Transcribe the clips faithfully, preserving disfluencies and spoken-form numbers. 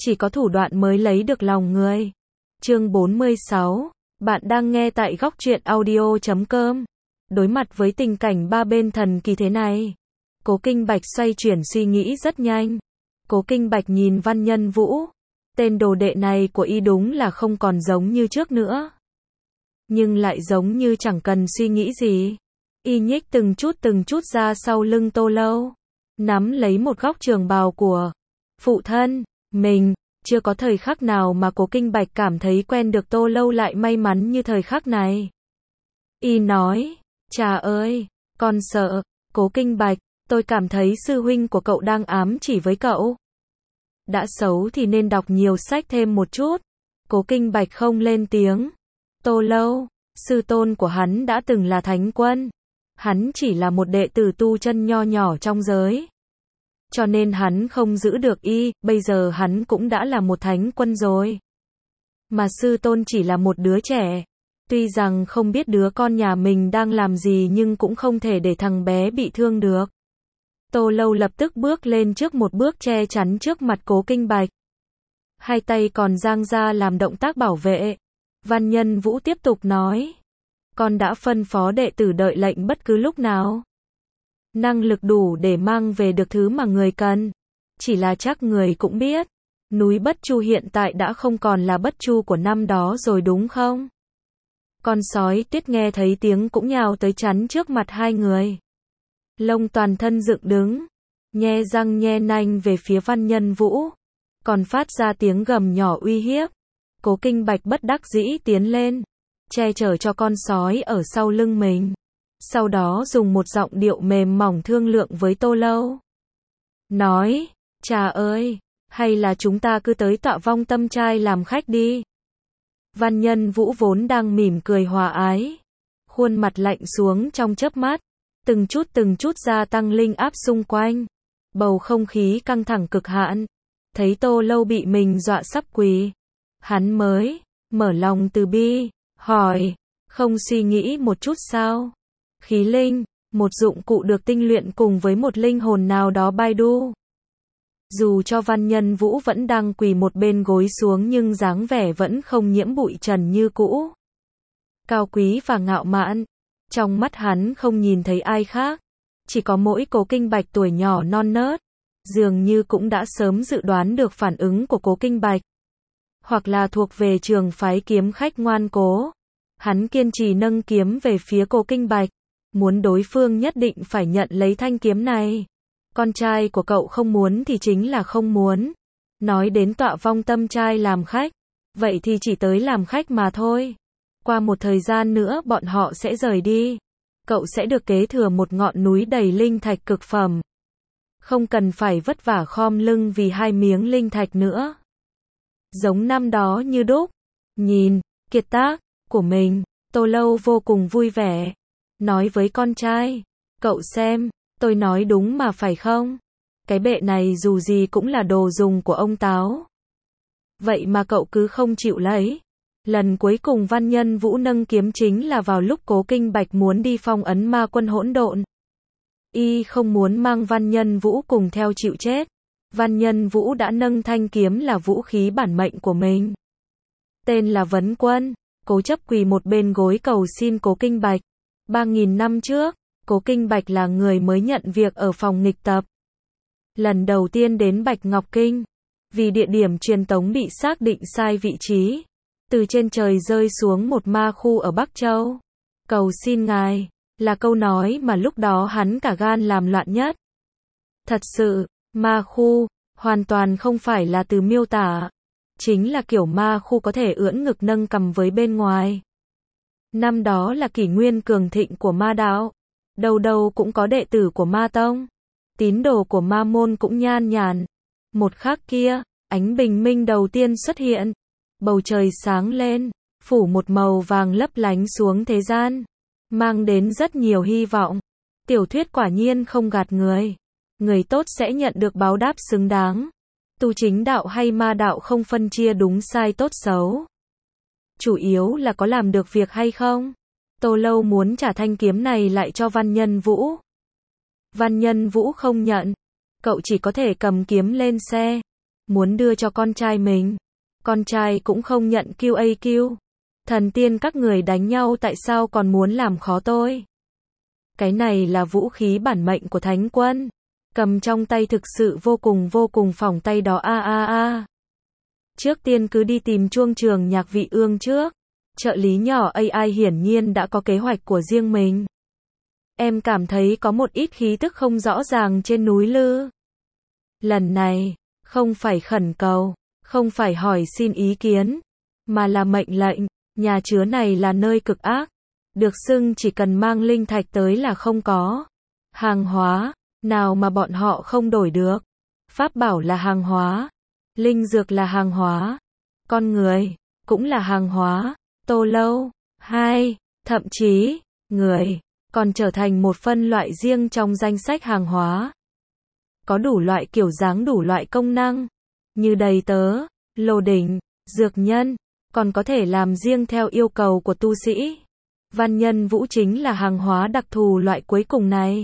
chỉ có thủ đoạn mới lấy được lòng người. Chương bốn mươi sáu, bạn đang nghe tại góc truyện audio chấm com. Đối mặt với tình cảnh ba bên thần kỳ thế này, Cố Kinh Bạch xoay chuyển suy nghĩ rất nhanh. Cố Kinh Bạch nhìn Văn Nhân Vũ, tên đồ đệ này của y đúng là không còn giống như trước nữa, nhưng lại giống như chẳng cần suy nghĩ gì. Y nhích từng chút từng chút ra sau lưng Tô Lâu, nắm lấy một góc trường bào của phụ thân mình. Chưa có thời khắc nào mà Cố Kinh Bạch cảm thấy quen được Tô Lâu lại may mắn như thời khắc này. Y nói, cha ơi, con sợ. Cố Kinh Bạch, tôi cảm thấy sư huynh của cậu đang ám chỉ với cậu. Đã xấu thì nên đọc nhiều sách thêm một chút. Cố Kinh Bạch không lên tiếng. Tô Lâu, sư tôn của hắn đã từng là thánh quân. Hắn chỉ là một đệ tử tu chân nho nhỏ trong giới, cho nên hắn không giữ được y, bây giờ hắn cũng đã là một thánh quân rồi. Mà sư tôn chỉ là một đứa trẻ. Tuy rằng không biết đứa con nhà mình đang làm gì nhưng cũng không thể để thằng bé bị thương được. Tô Lâu lập tức bước lên trước một bước che chắn trước mặt Cố Kinh Bạch. Hai tay còn dang ra làm động tác bảo vệ. Văn Nhân Vũ tiếp tục nói. Con đã phân phó đệ tử đợi lệnh bất cứ lúc nào. Năng lực đủ để mang về được thứ mà người cần. Chỉ là chắc người cũng biết, núi Bất Chu hiện tại đã không còn là Bất Chu của năm đó rồi đúng không? Con sói Tuyết nghe thấy tiếng cũng nhào tới chắn trước mặt hai người. Lông toàn thân dựng đứng, nhe răng nhe nanh về phía Văn Nhân Vũ, còn phát ra tiếng gầm nhỏ uy hiếp. Cố Kinh Bạch bất đắc dĩ tiến lên, che chở cho con sói ở sau lưng mình. Sau đó dùng một giọng điệu mềm mỏng thương lượng với Tô Lâu. Nói, cha ơi, hay là chúng ta cứ tới Tọa Vong Tâm Trai làm khách đi. Văn Nhân Vũ vốn đang mỉm cười hòa ái, khuôn mặt lạnh xuống trong chớp mắt, từng chút từng chút gia tăng linh áp xung quanh. Bầu không khí căng thẳng cực hạn. Thấy Tô Lâu bị mình dọa sắp quỳ, hắn mới mở lòng từ bi, hỏi, không suy nghĩ một chút sao? Khí linh, một dụng cụ được tinh luyện cùng với một linh hồn nào đó Baidu. Dù cho Văn Nhân Vũ vẫn đang quỳ một bên gối xuống nhưng dáng vẻ vẫn không nhiễm bụi trần như cũ. Cao quý và ngạo mạn. Trong mắt hắn không nhìn thấy ai khác, chỉ có mỗi Cố Kinh Bạch tuổi nhỏ non nớt. Dường như cũng đã sớm dự đoán được phản ứng của Cố Kinh Bạch, hoặc là thuộc về trường phái kiếm khách ngoan cố. Hắn kiên trì nâng kiếm về phía Cố Kinh Bạch, muốn đối phương nhất định phải nhận lấy thanh kiếm này. Con trai của cậu không muốn thì chính là không muốn. Nói đến Tọa Vong Tâm Trai làm khách, vậy thì chỉ tới làm khách mà thôi. Qua một thời gian nữa bọn họ sẽ rời đi. Cậu sẽ được kế thừa một ngọn núi đầy linh thạch cực phẩm. Không cần phải vất vả khom lưng vì hai miếng linh thạch nữa. Giống năm đó như đúc. Nhìn kiệt tác của mình, Tô Lâu vô cùng vui vẻ. Nói với con trai, cậu xem, tôi nói đúng mà phải không? Cái bệ này dù gì cũng là đồ dùng của ông Táo. Vậy mà cậu cứ không chịu lấy. Lần cuối cùng Văn Nhân Vũ nâng kiếm chính là vào lúc Cố Kinh Bạch muốn đi phong ấn ma quân hỗn độn. Y không muốn mang Văn Nhân Vũ cùng theo chịu chết. Văn Nhân Vũ đã nâng thanh kiếm là vũ khí bản mệnh của mình. Tên là Vấn Quân, cố chấp quỳ một bên gối cầu xin Cố Kinh Bạch. Ba nghìn năm trước, Cố Kinh Bạch là người mới nhận việc ở phòng nghịch tập. Lần đầu tiên đến Bạch Ngọc Kinh, vì địa điểm truyền tống bị xác định sai vị trí, từ trên trời rơi xuống một ma khu ở Bắc Châu. Cầu xin ngài, là câu nói mà lúc đó hắn cả gan làm loạn nhất. Thật sự, ma khu, hoàn toàn không phải là từ miêu tả. Chính là kiểu ma khu có thể ưỡn ngực nâng cằm với bên ngoài. Năm đó là kỷ nguyên cường thịnh của ma đạo. Đâu đâu cũng có đệ tử của ma tông. Tín đồ của ma môn cũng nhan nhản. Một khắc kia, ánh bình minh đầu tiên xuất hiện. Bầu trời sáng lên, phủ một màu vàng lấp lánh xuống thế gian, mang đến rất nhiều hy vọng. Tiểu thuyết quả nhiên không gạt người. Người tốt sẽ nhận được báo đáp xứng đáng. Tu chính đạo hay ma đạo không phân chia đúng sai tốt xấu. Chủ yếu là có làm được việc hay không. Tô Lâu muốn trả thanh kiếm này lại cho Văn Nhân Vũ. Văn Nhân Vũ không nhận. Cậu chỉ có thể cầm kiếm lên xe. muốn đưa cho con trai mình. Con trai cũng không nhận quy a quy. Thần tiên các người đánh nhau tại sao còn muốn làm khó tôi? Cái này là vũ khí bản mệnh của thánh quân. Cầm trong tay thực sự vô cùng vô cùng phỏng tay đó a a a. Trước tiên cứ đi tìm chuông trường nhạc vị ương trước. Trợ lý nhỏ a i hiển nhiên đã có kế hoạch của riêng mình. Em cảm thấy có một ít khí tức không rõ ràng trên núi lư. Lần này, không phải khẩn cầu, không phải hỏi xin ý kiến, mà là mệnh lệnh. Nhà chứa này là nơi cực ác. Được xưng chỉ cần mang linh thạch tới là không có hàng hóa nào mà bọn họ không đổi được. Pháp bảo là hàng hóa, linh dược là hàng hóa, con người cũng là hàng hóa. Tô Lâu, hai, thậm chí, người còn trở thành một phân loại riêng trong danh sách hàng hóa. Có đủ loại kiểu dáng, đủ loại công năng, như đầy tớ, lô đỉnh, dược nhân, còn có thể làm riêng theo yêu cầu của tu sĩ. Văn Nhân Vũ chính là hàng hóa đặc thù loại cuối cùng này.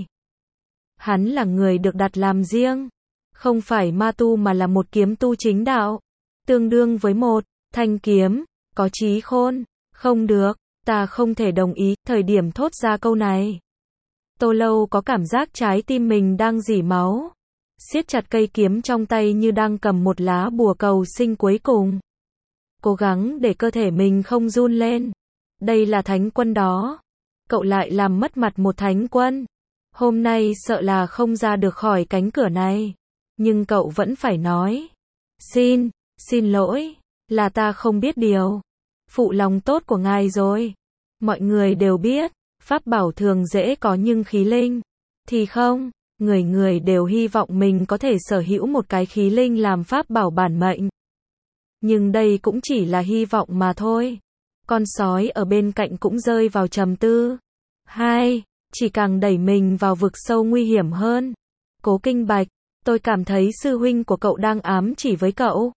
Hắn là người được đặt làm riêng, không phải ma tu mà là một kiếm tu chính đạo, tương đương với một thanh kiếm, có trí khôn. Không được, ta không thể đồng ý. Thời điểm thốt ra câu này, Tô Lâu có cảm giác trái tim mình đang rỉ máu, siết chặt cây kiếm trong tay như đang cầm một lá bùa cầu sinh cuối cùng. Cố gắng để cơ thể mình không run lên. Đây là thánh quân đó. Cậu lại làm mất mặt một thánh quân. Hôm nay sợ là không ra được khỏi cánh cửa này. Nhưng cậu vẫn phải nói. Xin, xin lỗi, là ta không biết điều. Phụ lòng tốt của ngài rồi. Mọi người đều biết, pháp bảo thường dễ có nhưng khí linh thì không. Người người đều hy vọng mình có thể sở hữu một cái khí linh làm pháp bảo bản mệnh. Nhưng đây cũng chỉ là hy vọng mà thôi. Con sói ở bên cạnh cũng rơi vào trầm tư. Hai, chỉ càng đẩy mình vào vực sâu nguy hiểm hơn. Cố Kinh Bạch, tôi cảm thấy sư huynh của cậu đang ám chỉ với cậu.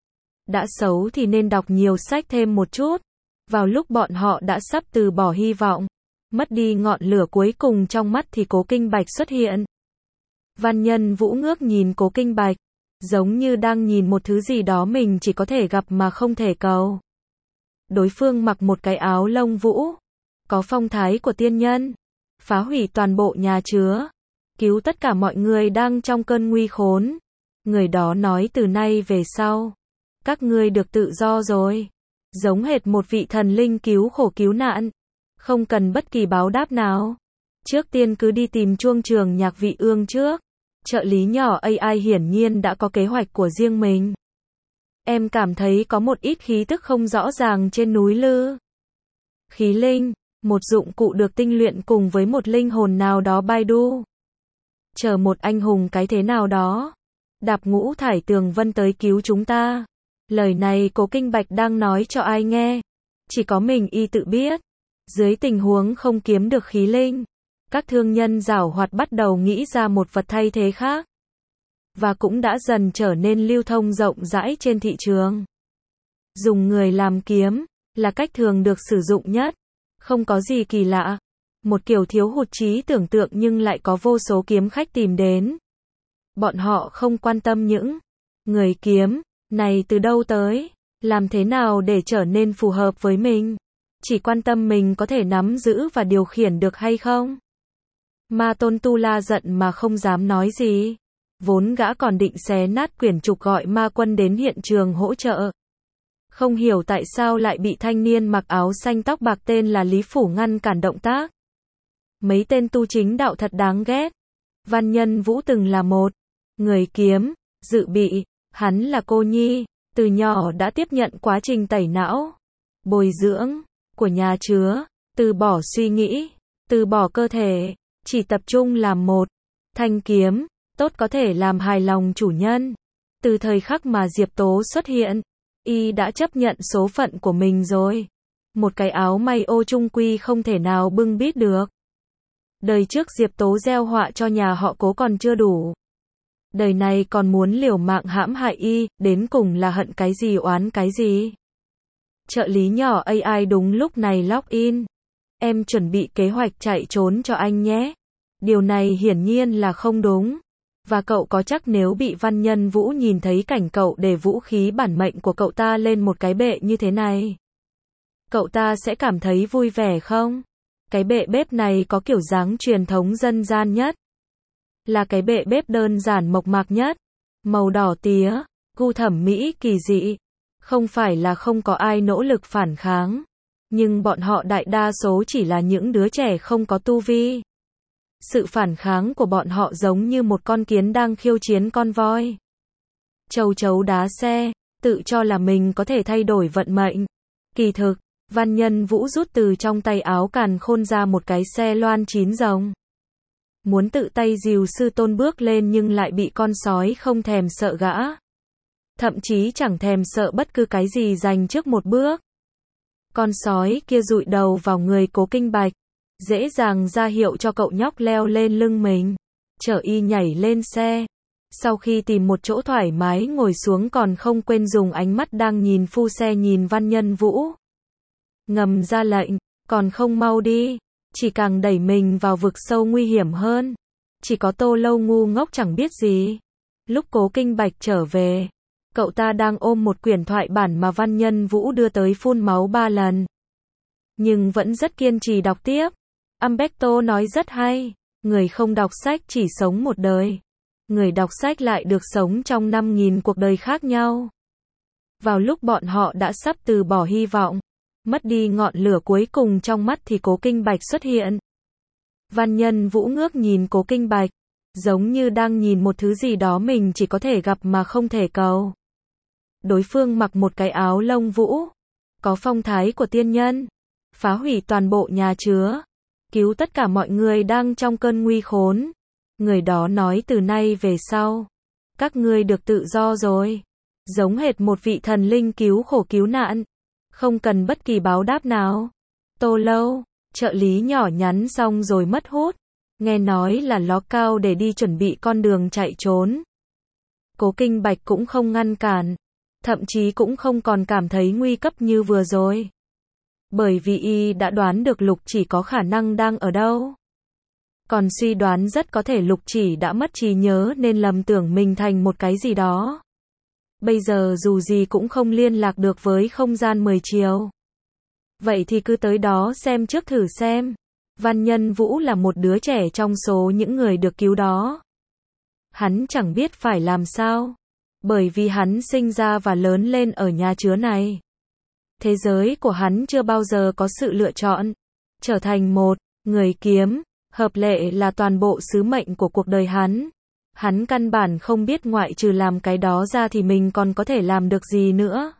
Đã xấu thì nên đọc nhiều sách thêm một chút. Vào lúc bọn họ đã sắp từ bỏ hy vọng, mất đi ngọn lửa cuối cùng trong mắt thì Cố Kinh Bạch xuất hiện. Văn Nhân Vũ ngước nhìn Cố Kinh Bạch, giống như đang nhìn một thứ gì đó mình chỉ có thể gặp mà không thể cầu. Đối phương mặc một cái áo lông vũ, có phong thái của tiên nhân, phá hủy toàn bộ nhà chứa, cứu tất cả mọi người đang trong cơn nguy khốn. Người đó nói từ nay về sau, các ngươi được tự do rồi. Giống hệt một vị thần linh cứu khổ cứu nạn, không cần bất kỳ báo đáp nào. Trước tiên cứ đi tìm chuông trường nhạc vị ương trước. Trợ lý nhỏ a i hiển nhiên đã có kế hoạch của riêng mình. Em cảm thấy có một ít khí tức không rõ ràng trên núi lư. Khí linh, một dụng cụ được tinh luyện cùng với một linh hồn nào đó Baidu. Chờ một anh hùng cái thế nào đó. Đạp ngũ thải tường vân tới cứu chúng ta. Lời này Cố Kinh Bạch đang nói cho ai nghe? Chỉ có mình y tự biết. Dưới tình huống không kiếm được khí linh, các thương nhân giảo hoạt bắt đầu nghĩ ra một vật thay thế khác. Và cũng đã dần trở nên lưu thông rộng rãi trên thị trường. Dùng người làm kiếm, là cách thường được sử dụng nhất. Không có gì kỳ lạ. Một kiểu thiếu hụt trí tưởng tượng nhưng lại có vô số kiếm khách tìm đến. Bọn họ không quan tâm những người kiếm này từ đâu tới, làm thế nào để trở nên phù hợp với mình. Chỉ quan tâm mình có thể nắm giữ và điều khiển được hay không. Ma Tôn Tu La giận mà không dám nói gì. Vốn gã còn định xé nát quyển trục gọi ma quân đến hiện trường hỗ trợ. Không hiểu tại sao lại bị thanh niên mặc áo xanh tóc bạc tên là Lý Phủ ngăn cản động tác. Mấy tên tu chính đạo thật đáng ghét. Văn Nhân Vũ từng là một người kiếm, dự bị, hắn là cô nhi, từ nhỏ đã tiếp nhận quá trình tẩy não, bồi dưỡng của nhà chứa, từ bỏ suy nghĩ, từ bỏ cơ thể, chỉ tập trung làm một thanh kiếm, tốt có thể làm hài lòng chủ nhân. Từ thời khắc mà Diệp Tố xuất hiện, y đã chấp nhận số phận của mình rồi. Một cái áo may ô chung quy không thể nào bưng bít được. Đời trước Diệp Tố gieo họa cho nhà họ Cố còn chưa đủ. Đời này còn muốn liều mạng hãm hại y, đến cùng là hận cái gì oán cái gì. Trợ lý nhỏ a i đúng lúc này log in. Em chuẩn bị kế hoạch chạy trốn cho anh nhé. Điều này hiển nhiên là không đúng. Và cậu có chắc nếu bị Văn Nhân Vũ nhìn thấy cảnh cậu để vũ khí bản mệnh của cậu ta lên một cái bệ như thế này, cậu ta sẽ cảm thấy vui vẻ không? Cái bệ bếp này có kiểu dáng truyền thống dân gian nhất. Là cái bệ bếp đơn giản mộc mạc nhất. Màu đỏ tía, gu thẩm mỹ kỳ dị. Không phải là không có ai nỗ lực phản kháng. Nhưng bọn họ đại đa số chỉ là những đứa trẻ không có tu vi. Sự phản kháng của bọn họ giống như một con kiến đang khiêu chiến con voi. Châu chấu đá xe, tự cho là mình có thể thay đổi vận mệnh. Kỳ thực, Văn Nhân Vũ rút từ trong tay áo càn khôn ra một cái xe loan chín rồng. Muốn tự tay dìu sư tôn bước lên nhưng lại bị con sói không thèm sợ gã. Thậm chí chẳng thèm sợ bất cứ cái gì dành trước một bước. Con sói kia dụi đầu vào người Cố Kinh Bạch, dễ dàng ra hiệu cho cậu nhóc leo lên lưng mình, chở y nhảy lên xe. Sau khi tìm một chỗ thoải mái ngồi xuống còn không quên dùng ánh mắt đang nhìn phu xe nhìn Văn Nhân Vũ. Ngầm ra lệnh, còn không mau đi, chỉ càng đẩy mình vào vực sâu nguy hiểm hơn. Chỉ có Tô Lâu ngu ngốc chẳng biết gì. Lúc Cố Kinh Bạch trở về, cậu ta đang ôm một quyển thoại bản mà Văn Nhân Vũ đưa tới phun máu ba lần. Nhưng vẫn rất kiên trì đọc tiếp. Umberto nói rất hay, người không đọc sách chỉ sống một đời. Người đọc sách lại được sống trong năm nghìn cuộc đời khác nhau. Vào lúc bọn họ đã sắp từ bỏ hy vọng, mất đi ngọn lửa cuối cùng trong mắt thì Cố Kinh Bạch xuất hiện. Văn Nhân Vũ ngước nhìn Cố Kinh Bạch, giống như đang nhìn một thứ gì đó mình chỉ có thể gặp mà không thể cầu. Đối phương mặc một cái áo lông vũ, có phong thái của tiên nhân, phá hủy toàn bộ nhà chứa, cứu tất cả mọi người đang trong cơn nguy khốn. Người đó nói từ nay về sau, các ngươi được tự do rồi. Giống hệt một vị thần linh cứu khổ cứu nạn, không cần bất kỳ báo đáp nào. Tô Lâu, trợ lý nhỏ nhắn xong rồi mất hút, nghe nói là ló cao để đi chuẩn bị con đường chạy trốn. Cố Kinh Bạch cũng không ngăn cản, thậm chí cũng không còn cảm thấy nguy cấp như vừa rồi. Bởi vì y đã đoán được Lục Chỉ có khả năng đang ở đâu. Còn suy đoán rất có thể Lục Chỉ đã mất trí nhớ nên lầm tưởng mình thành một cái gì đó. Bây giờ dù gì cũng không liên lạc được với không gian mười chiều. Vậy thì cứ tới đó xem trước thử xem. Văn Nhân Vũ là một đứa trẻ trong số những người được cứu đó. Hắn chẳng biết phải làm sao. Bởi vì hắn sinh ra và lớn lên ở nhà chứa này. Thế giới của hắn chưa bao giờ có sự lựa chọn. Trở thành một người kiếm, hợp lệ là toàn bộ sứ mệnh của cuộc đời hắn. Hắn căn bản không biết ngoại trừ làm cái đó ra thì mình còn có thể làm được gì nữa.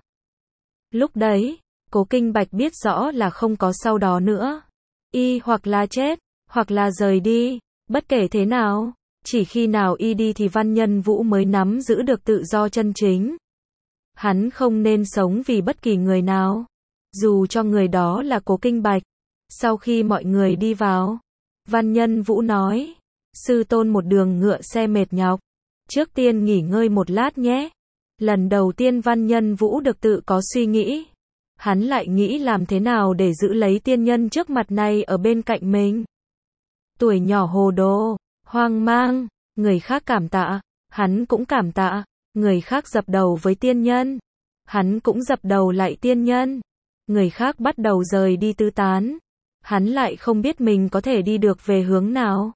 Lúc đấy, Cố Kinh Bạch biết rõ là không có sau đó nữa. Y hoặc là chết, hoặc là rời đi, bất kể thế nào. Chỉ khi nào y đi thì Văn Nhân Vũ mới nắm giữ được tự do chân chính. Hắn không nên sống vì bất kỳ người nào, dù cho người đó là Cố Kinh Bạch. Sau khi mọi người đi vào, Văn Nhân Vũ nói, sư tôn một đường ngựa xe mệt nhọc, trước tiên nghỉ ngơi một lát nhé. Lần đầu tiên Văn Nhân Vũ được tự có suy nghĩ. Hắn lại nghĩ làm thế nào để giữ lấy tiên nhân trước mặt này ở bên cạnh mình. Tuổi nhỏ hồ đồ, hoang mang, người khác cảm tạ, hắn cũng cảm tạ, người khác dập đầu với tiên nhân, hắn cũng dập đầu lại tiên nhân, người khác bắt đầu rời đi tứ tán, hắn lại không biết mình có thể đi được về hướng nào.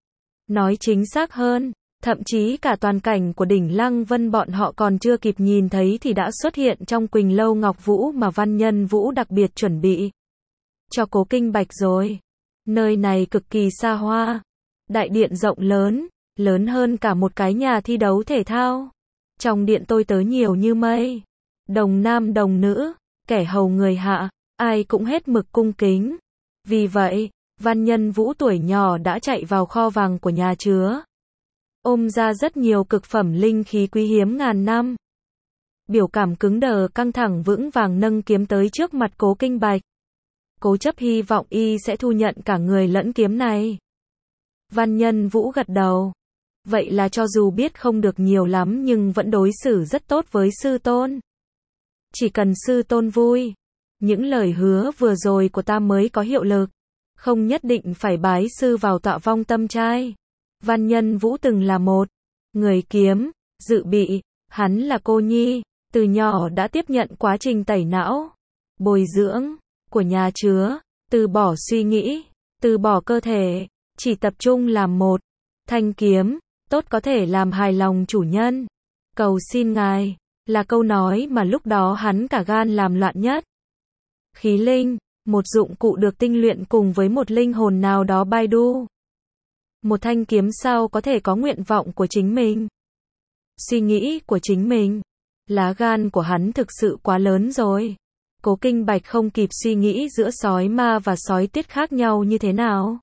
Nói chính xác hơn, thậm chí cả toàn cảnh của đỉnh Lăng Vân bọn họ còn chưa kịp nhìn thấy thì đã xuất hiện trong Quỳnh Lâu Ngọc Vũ mà Văn Nhân Vũ đặc biệt chuẩn bị cho Cố Kinh Bạch rồi. Nơi này cực kỳ xa hoa, đại điện rộng lớn, lớn hơn cả một cái nhà thi đấu thể thao. Trong điện tôi tớ nhiều như mây, đồng nam đồng nữ, kẻ hầu người hạ, ai cũng hết mực cung kính. Vì vậy, Văn Nhân Vũ tuổi nhỏ đã chạy vào kho vàng của nhà chứa, ôm ra rất nhiều cực phẩm linh khí quý hiếm ngàn năm. Biểu cảm cứng đờ căng thẳng vững vàng nâng kiếm tới trước mặt Cố Kinh Bạch. Cố chấp hy vọng y sẽ thu nhận cả người lẫn kiếm này. Văn Nhân Vũ gật đầu. Vậy là cho dù biết không được nhiều lắm nhưng vẫn đối xử rất tốt với sư tôn. Chỉ cần sư tôn vui, những lời hứa vừa rồi của ta mới có hiệu lực. Không nhất định phải bái sư vào tọa vong tâm trai. Văn Nhân Vũ từng là một người kiếm, dự bị, hắn là cô nhi, từ nhỏ đã tiếp nhận quá trình tẩy não, bồi dưỡng, của nhà chứa, từ bỏ suy nghĩ, từ bỏ cơ thể, chỉ tập trung làm một, thanh kiếm, tốt có thể làm hài lòng chủ nhân. Cầu xin ngài, là câu nói mà lúc đó hắn cả gan làm loạn nhất. Khí linh, một dụng cụ được tinh luyện cùng với một linh hồn nào đó Baidu. Một thanh kiếm sao có thể có nguyện vọng của chính mình, suy nghĩ của chính mình. Lá gan của hắn thực sự quá lớn rồi. Cố Kinh Bạch không kịp suy nghĩ giữa sói ma và sói tiết khác nhau như thế nào.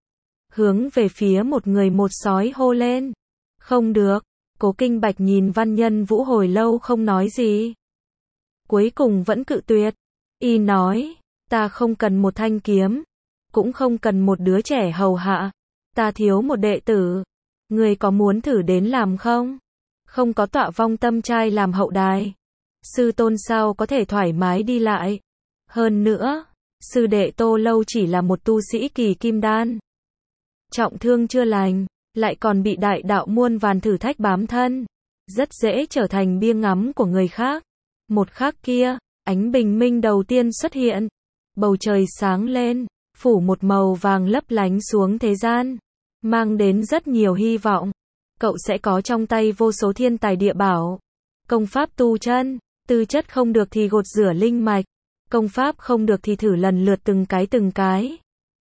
Hướng về phía một người một sói hô lên. Không được. Cố Kinh Bạch nhìn Văn Nhân Vũ hồi lâu không nói gì. Cuối cùng vẫn cự tuyệt. Y nói, ta không cần một thanh kiếm, cũng không cần một đứa trẻ hầu hạ. Ta thiếu một đệ tử. Người có muốn thử đến làm không? Không có Tọa Vong Tâm Trai làm hậu đài, sư tôn sao có thể thoải mái đi lại. Hơn nữa, sư đệ Tô Lâu chỉ là một tu sĩ kỳ kim đan. Trọng thương chưa lành, lại còn bị đại đạo muôn vàn thử thách bám thân. Rất dễ trở thành bia ngắm của người khác. Một khắc kia, ánh bình minh đầu tiên xuất hiện. Bầu trời sáng lên, phủ một màu vàng lấp lánh xuống thế gian. Mang đến rất nhiều hy vọng. Cậu sẽ có trong tay vô số thiên tài địa bảo. Công pháp tu chân, tư chất không được thì gột rửa linh mạch. Công pháp không được thì thử lần lượt từng cái từng cái.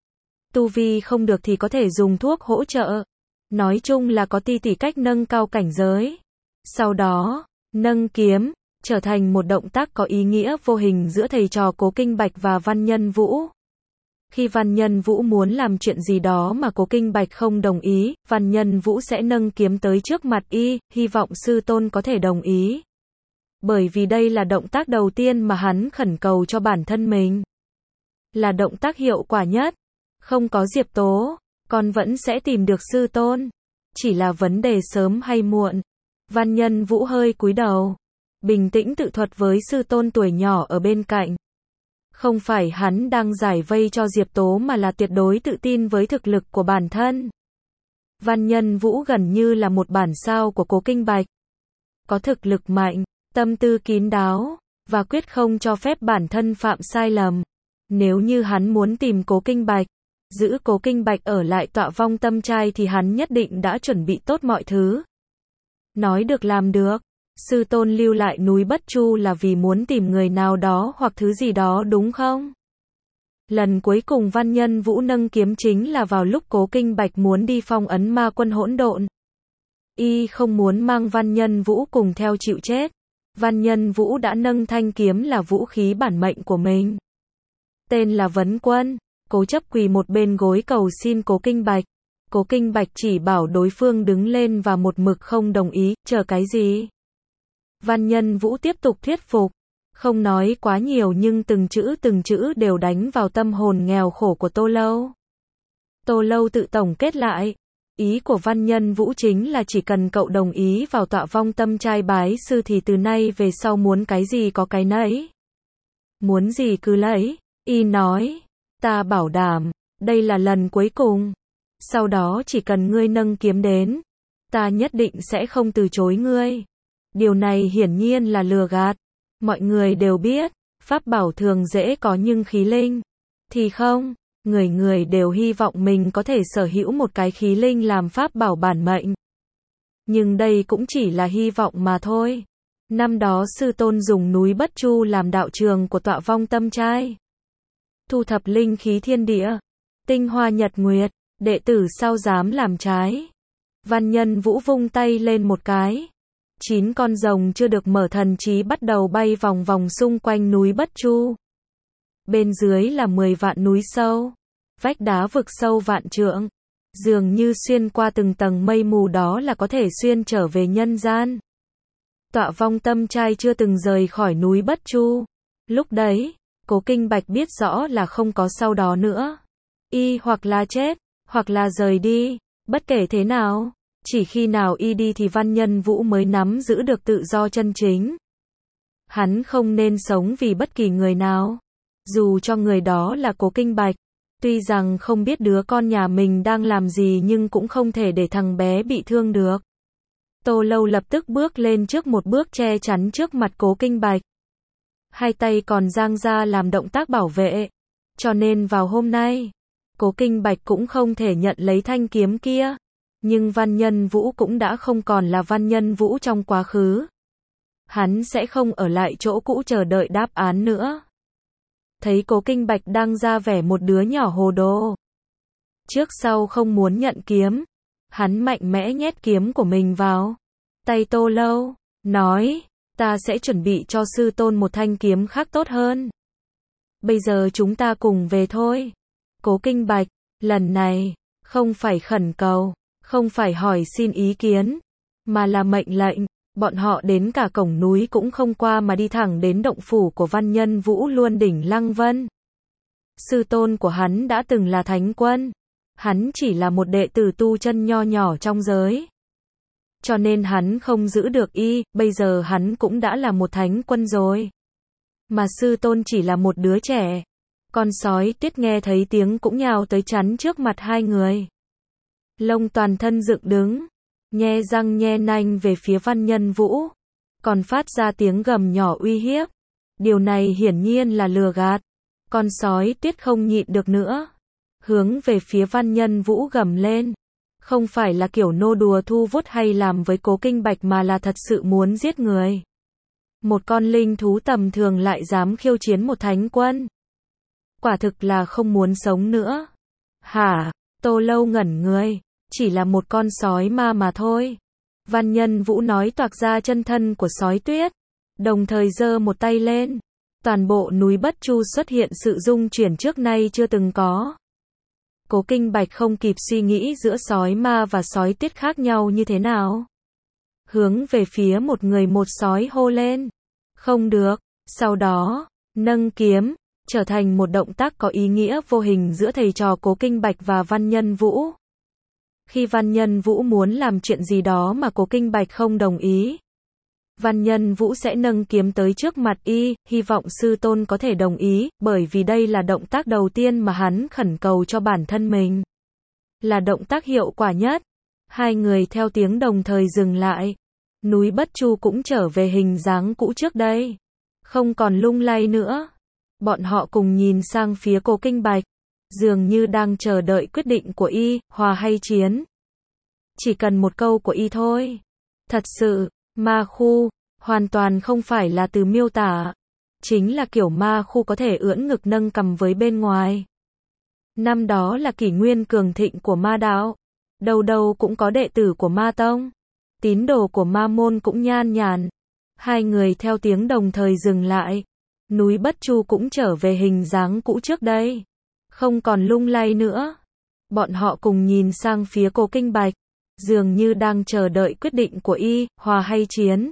Tu vi không được thì có thể dùng thuốc hỗ trợ. Nói chung là có ti tỷ cách nâng cao cảnh giới. Sau đó, nâng kiếm, trở thành một động tác có ý nghĩa vô hình giữa thầy trò Cố Kinh Bạch và Văn Nhân Vũ. Khi Văn Nhân Vũ muốn làm chuyện gì đó mà Cố Kinh Bạch không đồng ý, Văn Nhân Vũ sẽ nâng kiếm tới trước mặt y, hy vọng sư tôn có thể đồng ý. Bởi vì đây là động tác đầu tiên mà hắn khẩn cầu cho bản thân mình. Là động tác hiệu quả nhất. Không có Diệp Tố, con vẫn sẽ tìm được sư tôn. Chỉ là vấn đề sớm hay muộn. Văn Nhân Vũ hơi cúi đầu, bình tĩnh tự thuật với sư tôn tuổi nhỏ ở bên cạnh. Không phải hắn đang giải vây cho Diệp Tố mà là tuyệt đối tự tin với thực lực của bản thân. Văn Nhân Vũ gần như là một bản sao của Cố Kinh Bạch. Có thực lực mạnh, tâm tư kín đáo, và quyết không cho phép bản thân phạm sai lầm. Nếu như hắn muốn tìm Cố Kinh Bạch, giữ Cố Kinh Bạch ở lại Tọa Vong Tâm Trai thì hắn nhất định đã chuẩn bị tốt mọi thứ. Nói được làm được. Sư tôn lưu lại núi Bất Chu là vì muốn tìm người nào đó hoặc thứ gì đó đúng không? Lần cuối cùng Văn Nhân Vũ nâng kiếm chính là vào lúc Cố Kinh Bạch muốn đi phong ấn ma quân hỗn độn. Y không muốn mang Văn Nhân Vũ cùng theo chịu chết. Văn Nhân Vũ đã nâng thanh kiếm là vũ khí bản mệnh của mình. Tên là Vấn Quân, cố chấp quỳ một bên gối cầu xin Cố Kinh Bạch. Cố Kinh Bạch chỉ bảo đối phương đứng lên và một mực không đồng ý, chờ cái gì? Văn Nhân Vũ tiếp tục thuyết phục, không nói quá nhiều nhưng từng chữ từng chữ đều đánh vào tâm hồn nghèo khổ của Tô Lâu. Tô Lâu tự tổng kết lại, ý của Văn Nhân Vũ chính là chỉ cần cậu đồng ý vào Tọa Vong Tâm Trai bái sư thì từ nay về sau muốn cái gì có cái nấy. Muốn gì cứ lấy, y nói, ta bảo đảm, đây là lần cuối cùng. Sau đó chỉ cần ngươi nâng kiếm đến, ta nhất định sẽ không từ chối ngươi. Điều này hiển nhiên là lừa gạt. Mọi người đều biết, pháp bảo thường dễ có nhưng khí linh thì không. Người người đều hy vọng mình có thể sở hữu một cái khí linh làm pháp bảo bản mệnh. Nhưng đây cũng chỉ là hy vọng mà thôi. Năm đó sư tôn dùng núi Bất Chu làm đạo trường của Tọa Vong Tâm Trai. Thu thập linh khí thiên địa, tinh hoa nhật nguyệt, đệ tử sao dám làm trái. Văn Nhân Vũ vung tay lên một cái. Chín con rồng chưa được mở thần trí bắt đầu bay vòng vòng xung quanh núi Bất Chu. Bên dưới là mười vạn núi sâu, vách đá vực sâu vạn trượng. Dường như xuyên qua từng tầng mây mù đó là có thể xuyên trở về nhân gian. Tọa Vong Tâm Trai chưa từng rời khỏi núi Bất Chu. Lúc đấy, Cố Kinh Bạch biết rõ là không có sau đó nữa. Y hoặc là chết, hoặc là rời đi. Bất kể thế nào, chỉ khi nào y đi thì Văn Nhân Vũ mới nắm giữ được tự do chân chính. Hắn không nên sống vì bất kỳ người nào, dù cho người đó là Cố Kinh Bạch. Tuy rằng không biết đứa con nhà mình đang làm gì nhưng cũng không thể để thằng bé bị thương được. Tô Lâu lập tức bước lên trước một bước che chắn trước mặt Cố Kinh Bạch. Hai tay còn giang ra làm động tác bảo vệ. Cho nên vào hôm nay, Cố Kinh Bạch cũng không thể nhận lấy thanh kiếm kia. Nhưng Văn Nhân Vũ cũng đã không còn là Văn Nhân Vũ trong quá khứ. Hắn sẽ không ở lại chỗ cũ chờ đợi đáp án nữa. Thấy Cố Kinh Bạch đang ra vẻ một đứa nhỏ hồ đồ. Trước sau không muốn nhận kiếm. Hắn mạnh mẽ nhét kiếm của mình vào tay Tô Lâu. Nói, ta sẽ chuẩn bị cho sư tôn một thanh kiếm khác tốt hơn. Bây giờ chúng ta cùng về thôi. Cố Kinh Bạch, lần này, không phải khẩn cầu, không phải hỏi xin ý kiến, mà là mệnh lệnh. Bọn họ đến cả cổng núi cũng không qua mà đi thẳng đến động phủ của Văn Nhân Vũ luôn đỉnh Lăng Vân. Sư tôn của hắn đã từng là thánh quân. Hắn chỉ là một đệ tử tu chân nho nhỏ trong giới. Cho nên hắn không giữ được y, bây giờ hắn cũng đã là một thánh quân rồi. Mà sư tôn chỉ là một đứa trẻ. Con sói Tuyết nghe thấy tiếng cũng nhào tới chắn trước mặt hai người. Lông toàn thân dựng đứng, nhe răng nhe nanh về phía Văn Nhân Vũ, còn phát ra tiếng gầm nhỏ uy hiếp. Điều này hiển nhiên là lừa gạt. Con sói Tuyết không nhịn được nữa, hướng về phía Văn Nhân Vũ gầm lên. Không phải là kiểu nô đùa thu vút hay làm với Cố Kinh Bạch mà là thật sự muốn giết người. Một con linh thú tầm thường lại dám khiêu chiến một thánh quân. Quả thực là không muốn sống nữa. Hả? Tô Lâu ngẩn người. Chỉ là một con sói ma mà thôi. Văn Nhân Vũ nói toạc ra chân thân của sói Tuyết. Đồng thời giơ một tay lên. Toàn bộ núi Bất Chu xuất hiện sự rung chuyển trước nay chưa từng có. Cố Kinh Bạch không kịp suy nghĩ giữa sói ma và sói Tuyết khác nhau như thế nào. Hướng về phía một người một sói hô lên. Không được. Sau đó, nâng kiếm, trở thành một động tác có ý nghĩa vô hình giữa thầy trò Cố Kinh Bạch và Văn Nhân Vũ. Khi Văn Nhân Vũ muốn làm chuyện gì đó mà Cố Kinh Bạch không đồng ý, Văn Nhân Vũ sẽ nâng kiếm tới trước mặt y, hy vọng sư tôn có thể đồng ý, bởi vì đây là động tác đầu tiên mà hắn khẩn cầu cho bản thân mình. Là động tác hiệu quả nhất. Hai người theo tiếng đồng thời dừng lại. Núi Bất Chu cũng trở về hình dáng cũ trước đây. Không còn lung lay nữa. Bọn họ cùng nhìn sang phía Cố Kinh Bạch. Dường như đang chờ đợi quyết định của y, hòa hay chiến. Chỉ cần một câu của y thôi. Thật sự, ma khu, hoàn toàn không phải là từ miêu tả. Chính là kiểu ma khu có thể ưỡn ngực nâng cằm với bên ngoài. Năm đó là kỷ nguyên cường thịnh của ma đạo. Đâu đâu cũng có đệ tử của ma tông. Tín đồ của ma môn cũng nhan nhản. Hai người theo tiếng đồng thời dừng lại. Núi Bất Chu cũng trở về hình dáng cũ trước đây. Không còn lung lay nữa. Bọn họ cùng nhìn sang phía Cố Kinh Bạch. Dường như đang chờ đợi quyết định của y, hòa hay chiến.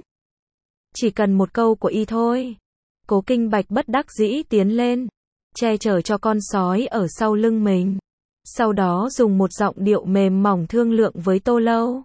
Chỉ cần một câu của y thôi. Cố Kinh Bạch bất đắc dĩ tiến lên, che chở cho con sói ở sau lưng mình. Sau đó dùng một giọng điệu mềm mỏng thương lượng với Tô Lâu.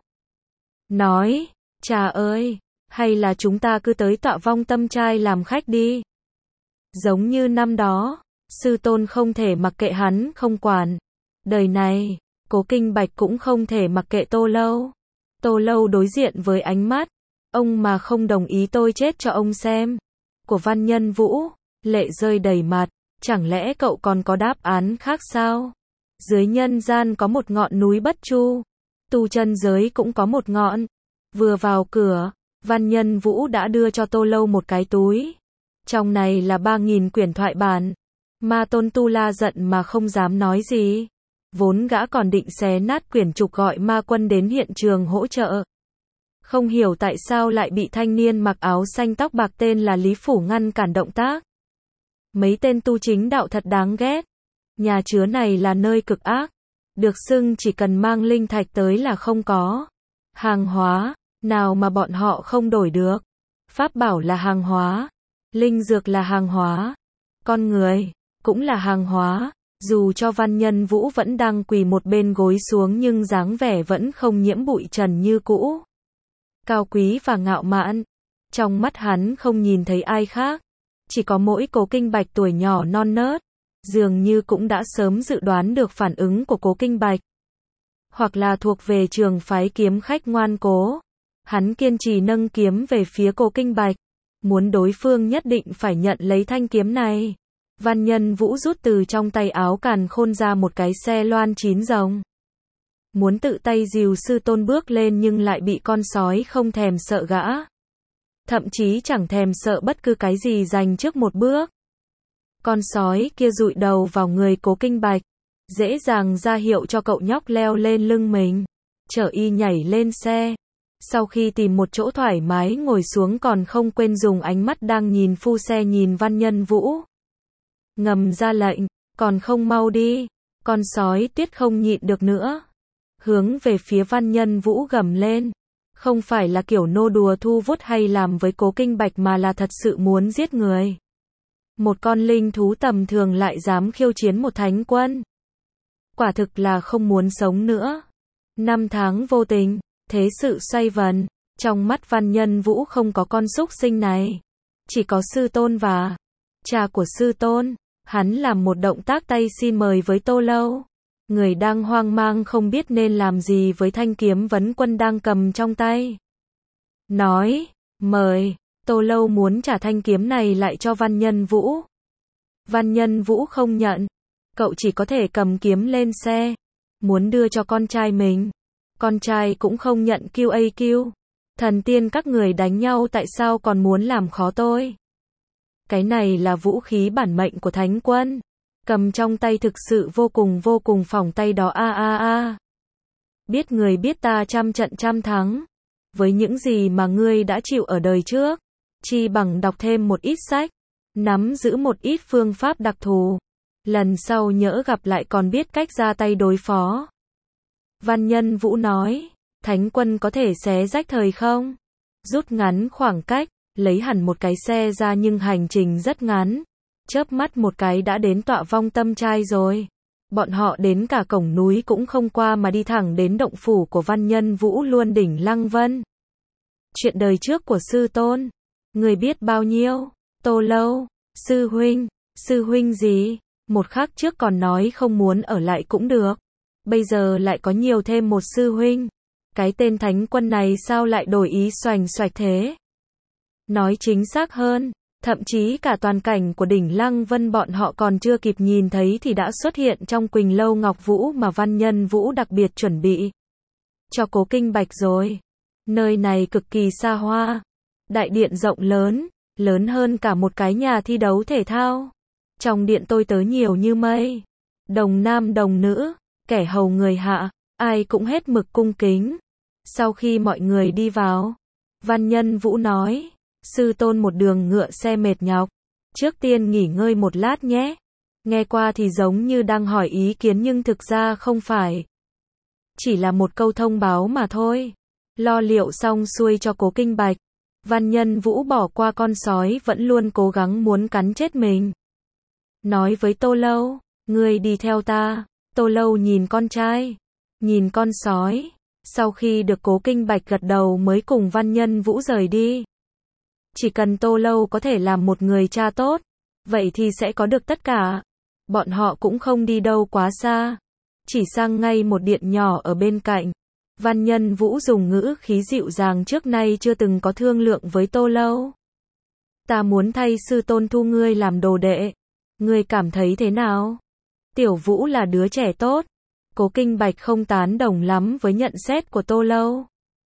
Nói, cha ơi, hay là chúng ta cứ tới Tọa Vong Tâm Trai làm khách đi. Giống như năm đó, sư tôn không thể mặc kệ hắn không quản. Đời này, Cố Kinh Bạch cũng không thể mặc kệ Tô Lâu. Tô Lâu đối diện với ánh mắt, ông mà không đồng ý tôi chết cho ông xem. Của Văn Nhân Vũ, lệ rơi đầy mặt, chẳng lẽ cậu còn có đáp án khác sao? Dưới nhân gian có một ngọn núi Bất Chu, tu chân giới cũng có một ngọn. Vừa vào cửa, Văn Nhân Vũ đã đưa cho Tô Lâu một cái túi. Trong này là ba nghìn quyển thoại bản. Ma Tôn Tu La giận mà không dám nói gì. Vốn gã còn định xé nát quyển trục gọi ma quân đến hiện trường hỗ trợ. Không hiểu tại sao lại bị thanh niên mặc áo xanh tóc bạc tên là Lý Phủ ngăn cản động tác. Mấy tên tu chính đạo thật đáng ghét. Nhà chứa này là nơi cực ác. Được xưng chỉ cần mang linh thạch tới là không có. Hàng hóa, nào mà bọn họ không đổi được. Pháp bảo là hàng hóa. Linh dược là hàng hóa. Con người, cũng là hàng hóa. Dù cho Văn Nhân Vũ vẫn đang quỳ một bên gối xuống nhưng dáng vẻ vẫn không nhiễm bụi trần như cũ. Cao quý và ngạo mạn. Trong mắt hắn không nhìn thấy ai khác. Chỉ có mỗi Cố Kinh Bạch tuổi nhỏ non nớt. Dường như cũng đã sớm dự đoán được phản ứng của Cố Kinh Bạch. Hoặc là thuộc về trường phái kiếm khách ngoan cố. Hắn kiên trì nâng kiếm về phía Cố Kinh Bạch, muốn đối phương nhất định phải nhận lấy thanh kiếm này. Văn Nhân Vũ rút từ trong tay áo càn khôn ra một cái xe loan chín rồng. Muốn tự tay dìu sư tôn bước lên nhưng lại bị con sói không thèm sợ gã. Thậm chí chẳng thèm sợ bất cứ cái gì giành trước một bước. Con sói kia dụi đầu vào người Cố Kinh Bạch, dễ dàng ra hiệu cho cậu nhóc leo lên lưng mình, chở y nhảy lên xe. Sau khi tìm một chỗ thoải mái ngồi xuống còn không quên dùng ánh mắt đang nhìn phu xe nhìn Văn Nhân Vũ. Ngầm ra lệnh, còn không mau đi. Con sói tuyết không nhịn được nữa, hướng về phía Văn Nhân Vũ gầm lên. Không phải là kiểu nô đùa thu vút hay làm với Cố Kinh Bạch mà là thật sự muốn giết người. Một con linh thú tầm thường lại dám khiêu chiến một thánh quân. Quả thực là không muốn sống nữa. Năm tháng vô tình, thế sự xoay vần, trong mắt Văn Nhân Vũ không có con súc sinh này. Chỉ có sư tôn và cha của sư tôn. Hắn làm một động tác tay xin mời với Tô Lâu. Người đang hoang mang không biết nên làm gì với thanh kiếm vấn quân đang cầm trong tay. Nói, mời, Tô Lâu muốn trả thanh kiếm này lại cho Văn Nhân Vũ. Văn Nhân Vũ không nhận. Cậu chỉ có thể cầm kiếm lên xe. Muốn đưa cho con trai mình. Con trai cũng không nhận Q A Q. Thần tiên các người đánh nhau tại sao còn muốn làm khó tôi? Cái này là vũ khí bản mệnh của thánh quân. Cầm trong tay thực sự vô cùng vô cùng phỏng tay đó a a a. Biết người biết ta trăm trận trăm thắng. Với những gì mà ngươi đã chịu ở đời trước, chi bằng đọc thêm một ít sách, nắm giữ một ít phương pháp đặc thù. Lần sau nhỡ gặp lại còn biết cách ra tay đối phó. Văn Nhân Vũ nói, thánh quân có thể xé rách thời không? Rút ngắn khoảng cách, lấy hẳn một cái xe ra nhưng hành trình rất ngắn. Chớp mắt một cái đã đến Tọa Vong Tâm Trai rồi. Bọn họ đến cả cổng núi cũng không qua mà đi thẳng đến động phủ của Văn Nhân Vũ luôn đỉnh Lăng Vân. Chuyện đời trước của sư tôn, người biết bao nhiêu? Tô Lâu, sư huynh, sư huynh gì? Một khắc trước còn nói không muốn ở lại cũng được. Bây giờ lại có nhiều thêm một sư huynh. Cái tên thánh quân này sao lại đổi ý xoành xoạch thế? Nói chính xác hơn, thậm chí cả toàn cảnh của đỉnh Lăng Vân bọn họ còn chưa kịp nhìn thấy thì đã xuất hiện trong Quỳnh Lâu Ngọc Vũ mà Văn Nhân Vũ đặc biệt chuẩn bị cho Cố Kinh Bạch rồi. Nơi này cực kỳ xa hoa, đại điện rộng lớn, lớn hơn cả một cái nhà thi đấu thể thao. Trong điện tôi tớ nhiều như mây, đồng nam đồng nữ, kẻ hầu người hạ, ai cũng hết mực cung kính. Sau khi mọi người đi vào, Văn Nhân Vũ nói, sư tôn một đường ngựa xe mệt nhọc, trước tiên nghỉ ngơi một lát nhé. Nghe qua thì giống như đang hỏi ý kiến nhưng thực ra không phải. Chỉ là một câu thông báo mà thôi. Lo liệu xong xuôi cho Cố Kinh Bạch, Văn Nhân Vũ bỏ qua con sói vẫn luôn cố gắng muốn cắn chết mình. Nói với Tô Lâu, ngươi đi theo ta. Tô Lâu nhìn con trai, nhìn con sói. Sau khi được Cố Kinh Bạch gật đầu mới cùng Văn Nhân Vũ rời đi. Chỉ cần Tô Lâu có thể làm một người cha tốt, vậy thì sẽ có được tất cả. Bọn họ cũng không đi đâu quá xa, chỉ sang ngay một điện nhỏ ở bên cạnh. Văn Nhân Vũ dùng ngữ khí dịu dàng trước nay chưa từng có thương lượng với Tô Lâu. Ta muốn thay sư tôn thu ngươi làm đồ đệ. Ngươi cảm thấy thế nào? Tiểu Vũ là đứa trẻ tốt. Cố Kinh Bạch không tán đồng lắm với nhận xét của Tô Lâu.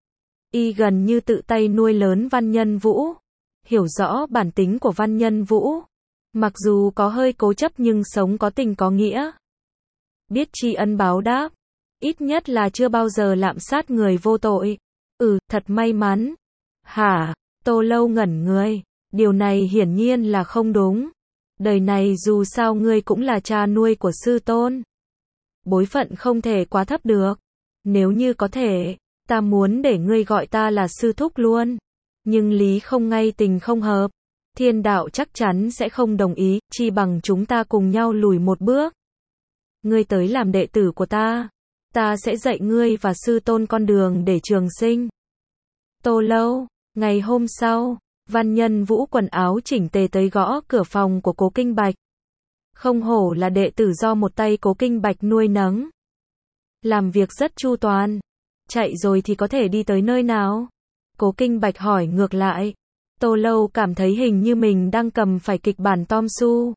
Y gần như tự tay nuôi lớn Văn Nhân Vũ. Hiểu rõ bản tính của Văn Nhân Vũ. Mặc dù có hơi cố chấp nhưng sống có tình có nghĩa. Biết tri ân báo đáp. Ít nhất là chưa bao giờ lạm sát người vô tội. Ừ, thật may mắn. Hả? Tô Lâu ngẩn người. Điều này hiển nhiên là không đúng. Đời này dù sao ngươi cũng là cha nuôi của sư tôn. Bối phận không thể quá thấp được. Nếu như có thể, ta muốn để ngươi gọi ta là sư thúc luôn. Nhưng lý không ngay tình không hợp. Thiên đạo chắc chắn sẽ không đồng ý, chi bằng chúng ta cùng nhau lùi một bước. Ngươi tới làm đệ tử của ta. Ta sẽ dạy ngươi và sư tôn con đường để trường sinh. Tô Lâu, ngày hôm sau, Văn Nhân Vũ quần áo chỉnh tề tới gõ cửa phòng của Cố Kinh Bạch. Không hổ là đệ tử do một tay Cố Kinh Bạch nuôi nấng. Làm việc rất chu toàn. Chạy rồi thì có thể đi tới nơi nào? Cố Kinh Bạch hỏi ngược lại. Tô Lâu cảm thấy hình như mình đang cầm phải kịch bản Tom Su.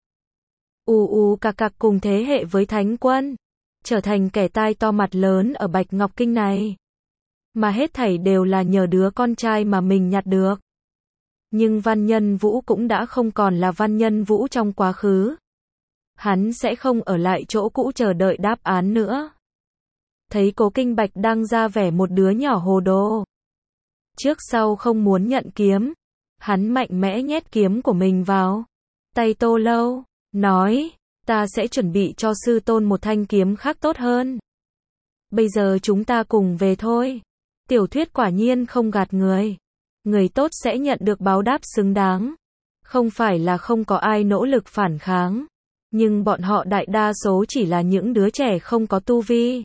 U u cạc cạc cùng thế hệ với Thánh Quân. Trở thành kẻ tai to mặt lớn ở Bạch Ngọc Kinh này. Mà hết thảy đều là nhờ đứa con trai mà mình nhặt được. Nhưng Văn Nhân Vũ cũng đã không còn là Văn Nhân Vũ trong quá khứ. Hắn sẽ không ở lại chỗ cũ chờ đợi đáp án nữa. Thấy Cố Kinh Bạch đang ra vẻ một đứa nhỏ hồ đồ. Trước sau không muốn nhận kiếm. Hắn mạnh mẽ nhét kiếm của mình vào tay Tô Lâu. Nói, ta sẽ chuẩn bị cho sư tôn một thanh kiếm khác tốt hơn. Bây giờ chúng ta cùng về thôi. Tiểu thuyết quả nhiên không gạt người. Người tốt sẽ nhận được báo đáp xứng đáng. Không phải là không có ai nỗ lực phản kháng. Nhưng bọn họ đại đa số chỉ là những đứa trẻ không có tu vi.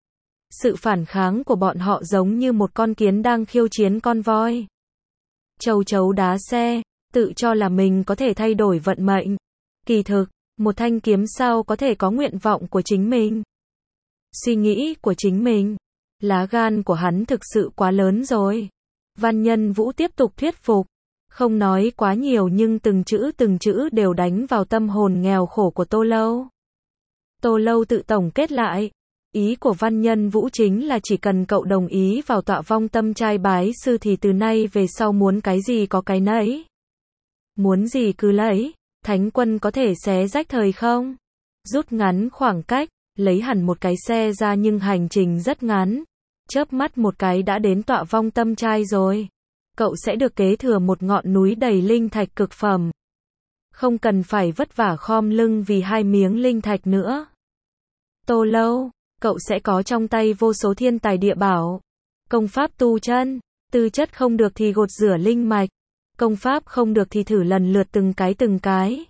Sự phản kháng của bọn họ giống như một con kiến đang khiêu chiến con voi. Châu chấu đá xe, tự cho là mình có thể thay đổi vận mệnh. Kỳ thực, một thanh kiếm sao có thể có nguyện vọng của chính mình. Suy nghĩ của chính mình. Lá gan của hắn thực sự quá lớn rồi. Văn Nhân Vũ tiếp tục thuyết phục. Không nói quá nhiều nhưng từng chữ từng chữ đều đánh vào tâm hồn nghèo khổ của Tô Lâu. Tô Lâu tự tổng kết lại. Ý của Văn Nhân Vũ chính là chỉ cần cậu đồng ý vào Tọa Vong Tâm trai bái sư thì từ nay về sau muốn cái gì có cái nấy. Muốn gì cứ lấy. Thánh Quân có thể xé rách thời không? Rút ngắn khoảng cách, lấy hẳn một cái xe ra nhưng hành trình rất ngắn. Chớp mắt một cái đã đến Tọa Vong Tâm trai rồi. Cậu sẽ được kế thừa một ngọn núi đầy linh thạch cực phẩm. Không cần phải vất vả khom lưng vì hai miếng linh thạch nữa. Tô Lâu, cậu sẽ có trong tay vô số thiên tài địa bảo. Công pháp tu chân, tư chất không được thì gột rửa linh mạch. Công pháp không được thì thử lần lượt từng cái từng cái.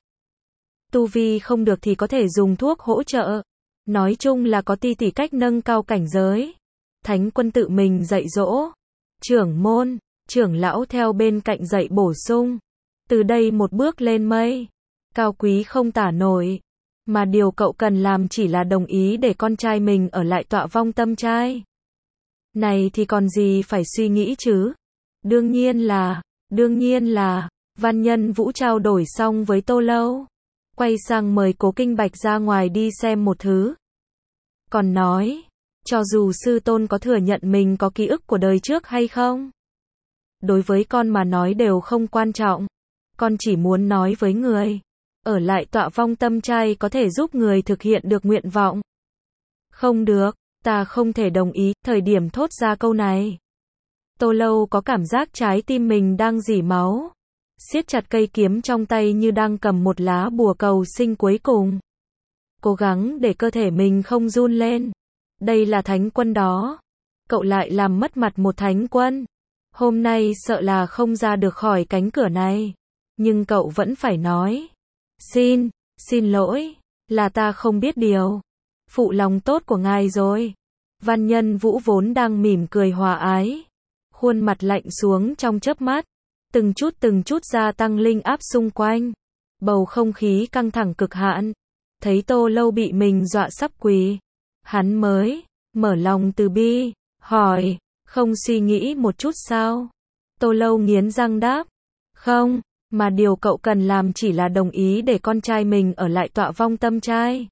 Tu vi không được thì có thể dùng thuốc hỗ trợ. Nói chung là có ti tỷ cách nâng cao cảnh giới. Thánh Quân tự mình dạy dỗ. Trưởng môn, trưởng lão theo bên cạnh dạy bổ sung. Từ đây một bước lên mây. Cao quý không tả nổi. Mà điều cậu cần làm chỉ là đồng ý để con trai mình ở lại Tọa Vong Tâm trai. Này thì còn gì phải suy nghĩ chứ? Đương nhiên là, đương nhiên là, Văn Nhân Vũ trao đổi xong với Tô Lâu. Quay sang mời Cố Kinh Bạch ra ngoài đi xem một thứ. Còn nói, cho dù sư tôn có thừa nhận mình có ký ức của đời trước hay không. Đối với con mà nói đều không quan trọng. Con chỉ muốn nói với người. Ở lại Tọa Vong Tâm trai có thể giúp người thực hiện được nguyện vọng. Không được, ta không thể đồng ý. Thời điểm thốt ra câu này. Tô Lâu có cảm giác trái tim mình đang rỉ máu. Siết chặt cây kiếm trong tay như đang cầm một lá bùa cầu sinh cuối cùng. Cố gắng để cơ thể mình không run lên. Đây là Thánh Quân đó. Cậu lại làm mất mặt một Thánh Quân. Hôm nay sợ là không ra được khỏi cánh cửa này. Nhưng cậu vẫn phải nói. Xin, xin lỗi, là ta không biết điều. Phụ lòng tốt của ngài rồi. Văn Nhân Vũ vốn đang mỉm cười hòa ái. Khuôn mặt lạnh xuống trong chớp mắt. Từng chút từng chút gia tăng linh áp xung quanh. Bầu không khí căng thẳng cực hạn. Thấy Tô Lâu bị mình dọa sắp quỳ. Hắn mới mở lòng từ bi, hỏi, không suy nghĩ một chút sao? Tô Lâu nghiến răng đáp, không, mà điều cậu cần làm chỉ là đồng ý để con trai mình ở lại Tọa Vong Tâm trai.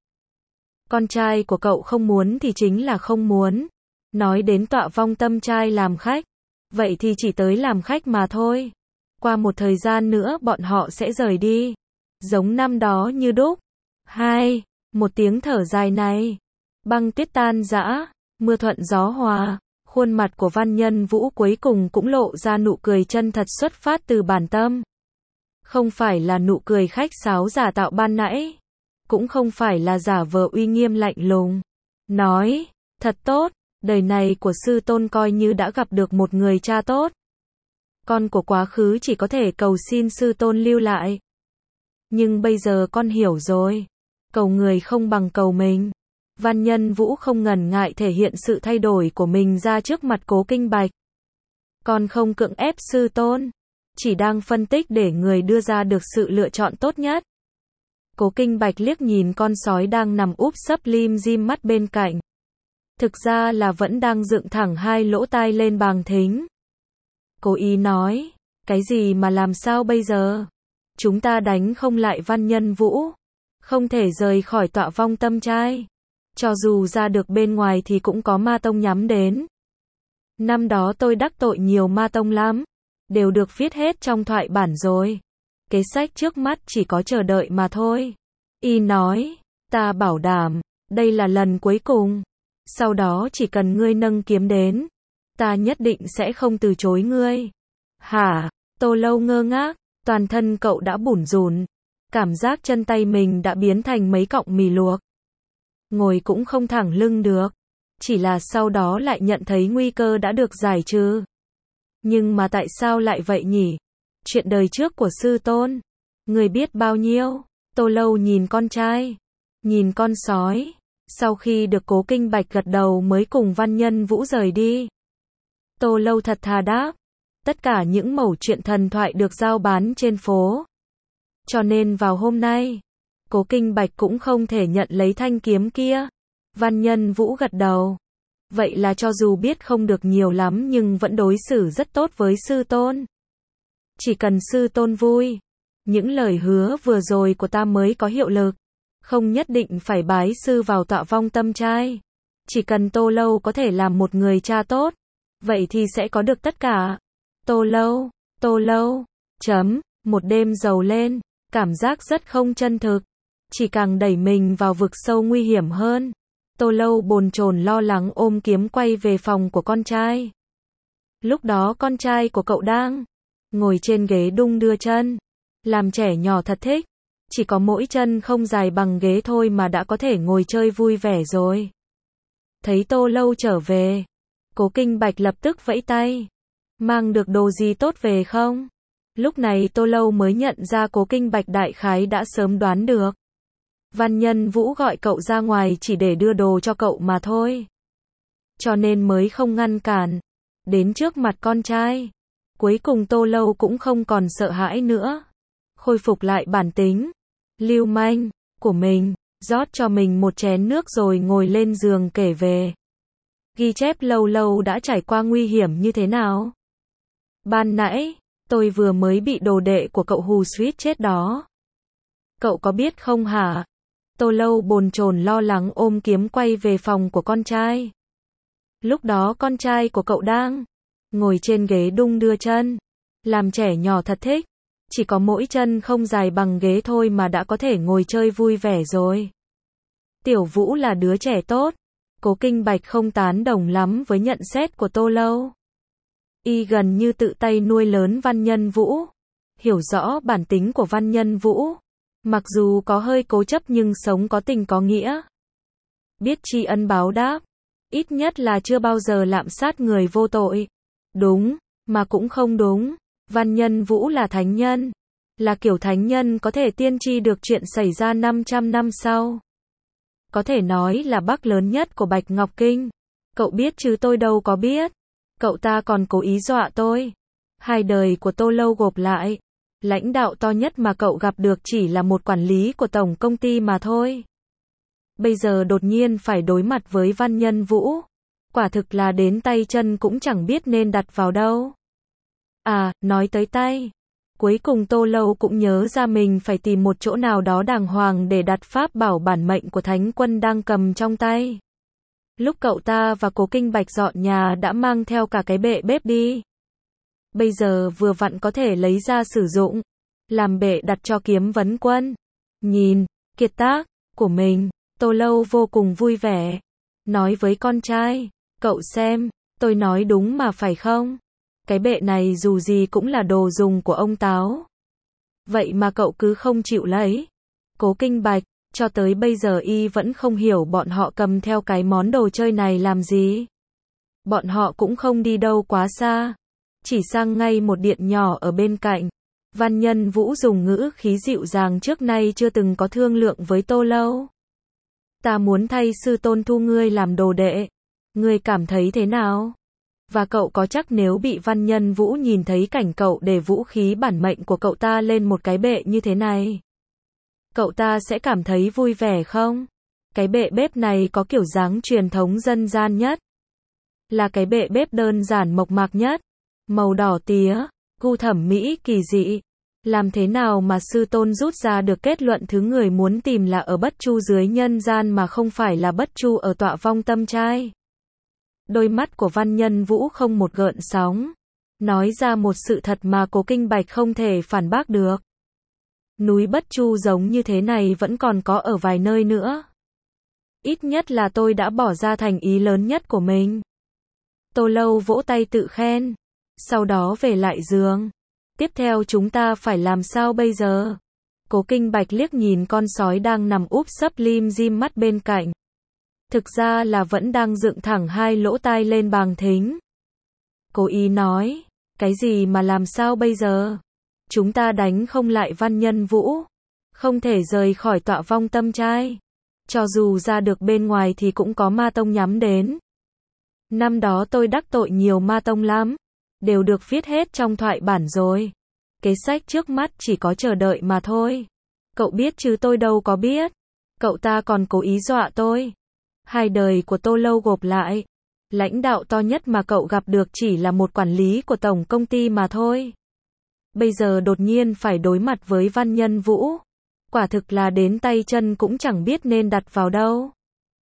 Con trai của cậu không muốn thì chính là không muốn. Nói đến Tọa Vong Tâm trai làm khách, vậy thì chỉ tới làm khách mà thôi. Qua một thời gian nữa bọn họ sẽ rời đi. Giống năm đó như đúc. Hai, một tiếng thở dài này. Băng tuyết tan rã, mưa thuận gió hòa. Khuôn mặt của Văn Nhân Vũ cuối cùng cũng lộ ra nụ cười chân thật xuất phát từ bản tâm. Không phải là nụ cười khách sáo giả tạo ban nãy. Cũng không phải là giả vờ uy nghiêm lạnh lùng. Nói, thật tốt, đời này của sư tôn coi như đã gặp được một người cha tốt. Con của quá khứ chỉ có thể cầu xin sư tôn lưu lại. Nhưng bây giờ con hiểu rồi. Cầu người không bằng cầu mình. Văn Nhân Vũ không ngần ngại thể hiện sự thay đổi của mình ra trước mặt Cố Kinh Bạch. Con không cưỡng ép sư tôn. Chỉ đang phân tích để người đưa ra được sự lựa chọn tốt nhất. Cố Kinh Bạch liếc nhìn con sói đang nằm úp sấp lim dim mắt bên cạnh. Thực ra là vẫn đang dựng thẳng hai lỗ tai lên bàng thính. Cố ý nói, cái gì mà làm sao bây giờ? Chúng ta đánh không lại Văn Nhân Vũ, không thể rời khỏi Tọa Vong Tâm Trai. Cho dù ra được bên ngoài thì cũng có ma tông nhắm đến. Năm đó tôi đắc tội nhiều ma tông lắm, đều được viết hết trong thoại bản rồi. Kế sách trước mắt chỉ có chờ đợi mà thôi. Y nói, ta bảo đảm, đây là lần cuối cùng. Sau đó chỉ cần ngươi nâng kiếm đến, ta nhất định sẽ không từ chối ngươi. Hả? Tô Lâu ngơ ngác, toàn thân cậu đã bủn rủn, cảm giác chân tay mình đã biến thành mấy cọng mì luộc. Ngồi cũng không thẳng lưng được, chỉ là sau đó lại nhận thấy nguy cơ đã được giải trừ. Nhưng mà tại sao lại vậy nhỉ? Chuyện đời trước của sư tôn, người biết bao nhiêu? Tô Lâu nhìn con trai, nhìn con sói, sau khi được Cố Kinh Bạch gật đầu mới cùng Văn Nhân Vũ rời đi. Tô Lâu thật thà đáp, tất cả những mẩu chuyện thần thoại được giao bán trên phố. Cho nên vào hôm nay, Cố Kinh Bạch cũng không thể nhận lấy thanh kiếm kia. Văn Nhân Vũ gật đầu. Vậy là cho dù biết không được nhiều lắm nhưng vẫn đối xử rất tốt với sư tôn. Chỉ cần sư tôn vui, những lời hứa vừa rồi của ta mới có hiệu lực. Không nhất định phải bái sư vào Tọa Vong Tâm Trai. Chỉ cần Tô Lâu có thể làm một người cha tốt, vậy thì sẽ có được tất cả. Tô Lâu, Tô Lâu, chấm, một đêm giàu lên, cảm giác rất không chân thực. Chỉ càng đẩy mình vào vực sâu nguy hiểm hơn. Tô Lâu bồn chồn lo lắng ôm kiếm quay về phòng của con trai. Lúc đó con trai của cậu đang ngồi trên ghế đung đưa chân. Làm trẻ nhỏ thật thích. Chỉ có mỗi chân không dài bằng ghế thôi mà đã có thể ngồi chơi vui vẻ rồi. Thấy Tô Lâu trở về, Cố Kinh Bạch lập tức vẫy tay. Mang được đồ gì tốt về không? Lúc này Tô Lâu mới nhận ra Cố Kinh Bạch đại khái đã sớm đoán được. Văn Nhân Vũ gọi cậu ra ngoài chỉ để đưa đồ cho cậu mà thôi. Cho nên mới không ngăn cản. Đến trước mặt con trai. Cuối cùng Tô Lâu cũng không còn sợ hãi nữa. Khôi phục lại bản tính lưu manh của mình, rót cho mình một chén nước rồi ngồi lên giường kể về. Ghi chép Lâu Lâu đã trải qua nguy hiểm như thế nào. Ban nãy, tôi vừa mới bị đồ đệ của cậu hù suýt chết đó. Cậu có biết không hả? Tô Lâu bồn chồn lo lắng ôm kiếm quay về phòng của con trai. Lúc đó con trai của cậu đang ngồi trên ghế đung đưa chân. Làm trẻ nhỏ thật thích. Chỉ có mỗi chân không dài bằng ghế thôi mà đã có thể ngồi chơi vui vẻ rồi. Tiểu Vũ là đứa trẻ tốt. Cố Kinh Bạch không tán đồng lắm với nhận xét của Tô Lâu. Y gần như tự tay nuôi lớn Văn Nhân Vũ. Hiểu rõ bản tính của Văn Nhân Vũ. Mặc dù có hơi cố chấp nhưng sống có tình có nghĩa. Biết tri ân báo đáp. Ít nhất là chưa bao giờ lạm sát người vô tội. Đúng, mà cũng không đúng. Văn Nhân Vũ là thánh nhân. Là kiểu thánh nhân có thể tiên tri được chuyện xảy ra năm trăm năm sau. Có thể nói là bác lớn nhất của Bạch Ngọc Kinh. Cậu biết chứ tôi đâu có biết. Cậu ta còn cố ý dọa tôi. Hai đời của Tô Lâu gộp lại. Lãnh đạo to nhất mà cậu gặp được chỉ là một quản lý của tổng công ty mà thôi. Bây giờ đột nhiên phải đối mặt với Văn Nhân Vũ. Quả thực là đến tay chân cũng chẳng biết nên đặt vào đâu. À, nói tới tay. Cuối cùng Tô Lâu cũng nhớ ra mình phải tìm một chỗ nào đó đàng hoàng để đặt pháp bảo bản mệnh của Thánh Quân đang cầm trong tay. Lúc cậu ta và Cố Kinh Bạch dọn nhà đã mang theo cả cái bệ bếp đi. Bây giờ vừa vặn có thể lấy ra sử dụng. Làm bệ đặt cho Kiếm Vấn Quân. Nhìn, kiệt tác của mình, Tô Lâu vô cùng vui vẻ. Nói với con trai, cậu xem, tôi nói đúng mà phải không? Cái bệ này dù gì cũng là đồ dùng của ông Táo. Vậy mà cậu cứ không chịu lấy. Cố Kinh Bạch, cho tới bây giờ y vẫn không hiểu bọn họ cầm theo cái món đồ chơi này làm gì. Bọn họ cũng không đi đâu quá xa. Chỉ sang ngay một điện nhỏ ở bên cạnh. Văn Nhân Vũ dùng ngữ khí dịu dàng trước nay chưa từng có thương lượng với Tô Lâu. Ta muốn thay sư tôn thu ngươi làm đồ đệ. Ngươi cảm thấy thế nào? Và cậu có chắc nếu bị Văn Nhân Vũ nhìn thấy cảnh cậu để vũ khí bản mệnh của cậu ta lên một cái bệ như thế này, cậu ta sẽ cảm thấy vui vẻ không? Cái bệ bếp này có kiểu dáng truyền thống dân gian nhất. Là cái bệ bếp đơn giản mộc mạc nhất. màu đỏ tía, gu thẩm mỹ kỳ dị. Làm thế nào mà sư tôn rút ra được kết luận thứ người muốn tìm là ở Bất Chu dưới nhân gian mà không phải là Bất Chu ở tọa vong tâm trai? Đôi mắt của Văn Nhân Vũ không một gợn sóng, nói ra một sự thật mà Cố Kinh Bạch không thể phản bác được. Núi Bất Chu giống như thế này vẫn còn có ở vài nơi nữa. Ít nhất là tôi đã bỏ ra thành ý lớn nhất của mình. Tô Lâu vỗ tay tự khen, sau đó về lại giường. Tiếp theo chúng ta phải làm sao bây giờ? Cố Kinh Bạch liếc nhìn con sói đang nằm úp sấp lim dim mắt bên cạnh. Thực ra là vẫn đang dựng thẳng hai lỗ tai lên bàng thính. Cố ý nói, cái gì mà làm sao bây giờ? Chúng ta đánh không lại Văn Nhân Vũ, không thể rời khỏi tọa vong tâm trai. Cho dù ra được bên ngoài thì cũng có ma tông nhắm đến. Năm đó tôi đắc tội nhiều ma tông lắm, đều được viết hết trong thoại bản rồi. Kế sách trước mắt chỉ có chờ đợi mà thôi. Cậu biết chứ tôi đâu có biết. Cậu ta còn cố ý dọa tôi. Hai đời của Tô Lâu gộp lại, lãnh đạo to nhất mà cậu gặp được chỉ là một quản lý của tổng công ty mà thôi. Bây giờ đột nhiên phải đối mặt với Văn Nhân Vũ. Quả thực là đến tay chân cũng chẳng biết nên đặt vào đâu.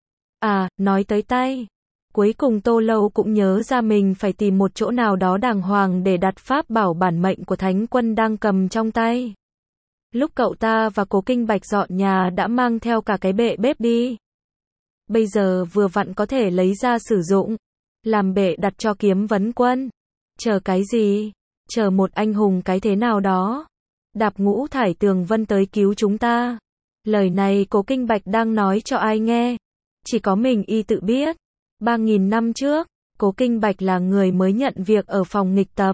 À, nói tới tay. Cuối cùng Tô Lâu cũng nhớ ra mình phải tìm một chỗ nào đó đàng hoàng để đặt pháp bảo bản mệnh của Thánh Quân đang cầm trong tay. Lúc cậu ta và Cố Kinh Bạch dọn nhà đã mang theo cả cái bệ bếp đi. Bây giờ vừa vặn có thể lấy ra sử dụng. Làm bệ đặt cho Kiếm Vấn Quân. Chờ cái gì? Chờ một anh hùng cái thế nào đó. Đạp Ngũ Thải Tường Vân tới cứu chúng ta. Lời này Cố Kinh Bạch đang nói cho ai nghe? Chỉ có mình y tự biết. Ba nghìn năm trước, Cố Kinh Bạch là người mới nhận việc ở phòng nghịch tập.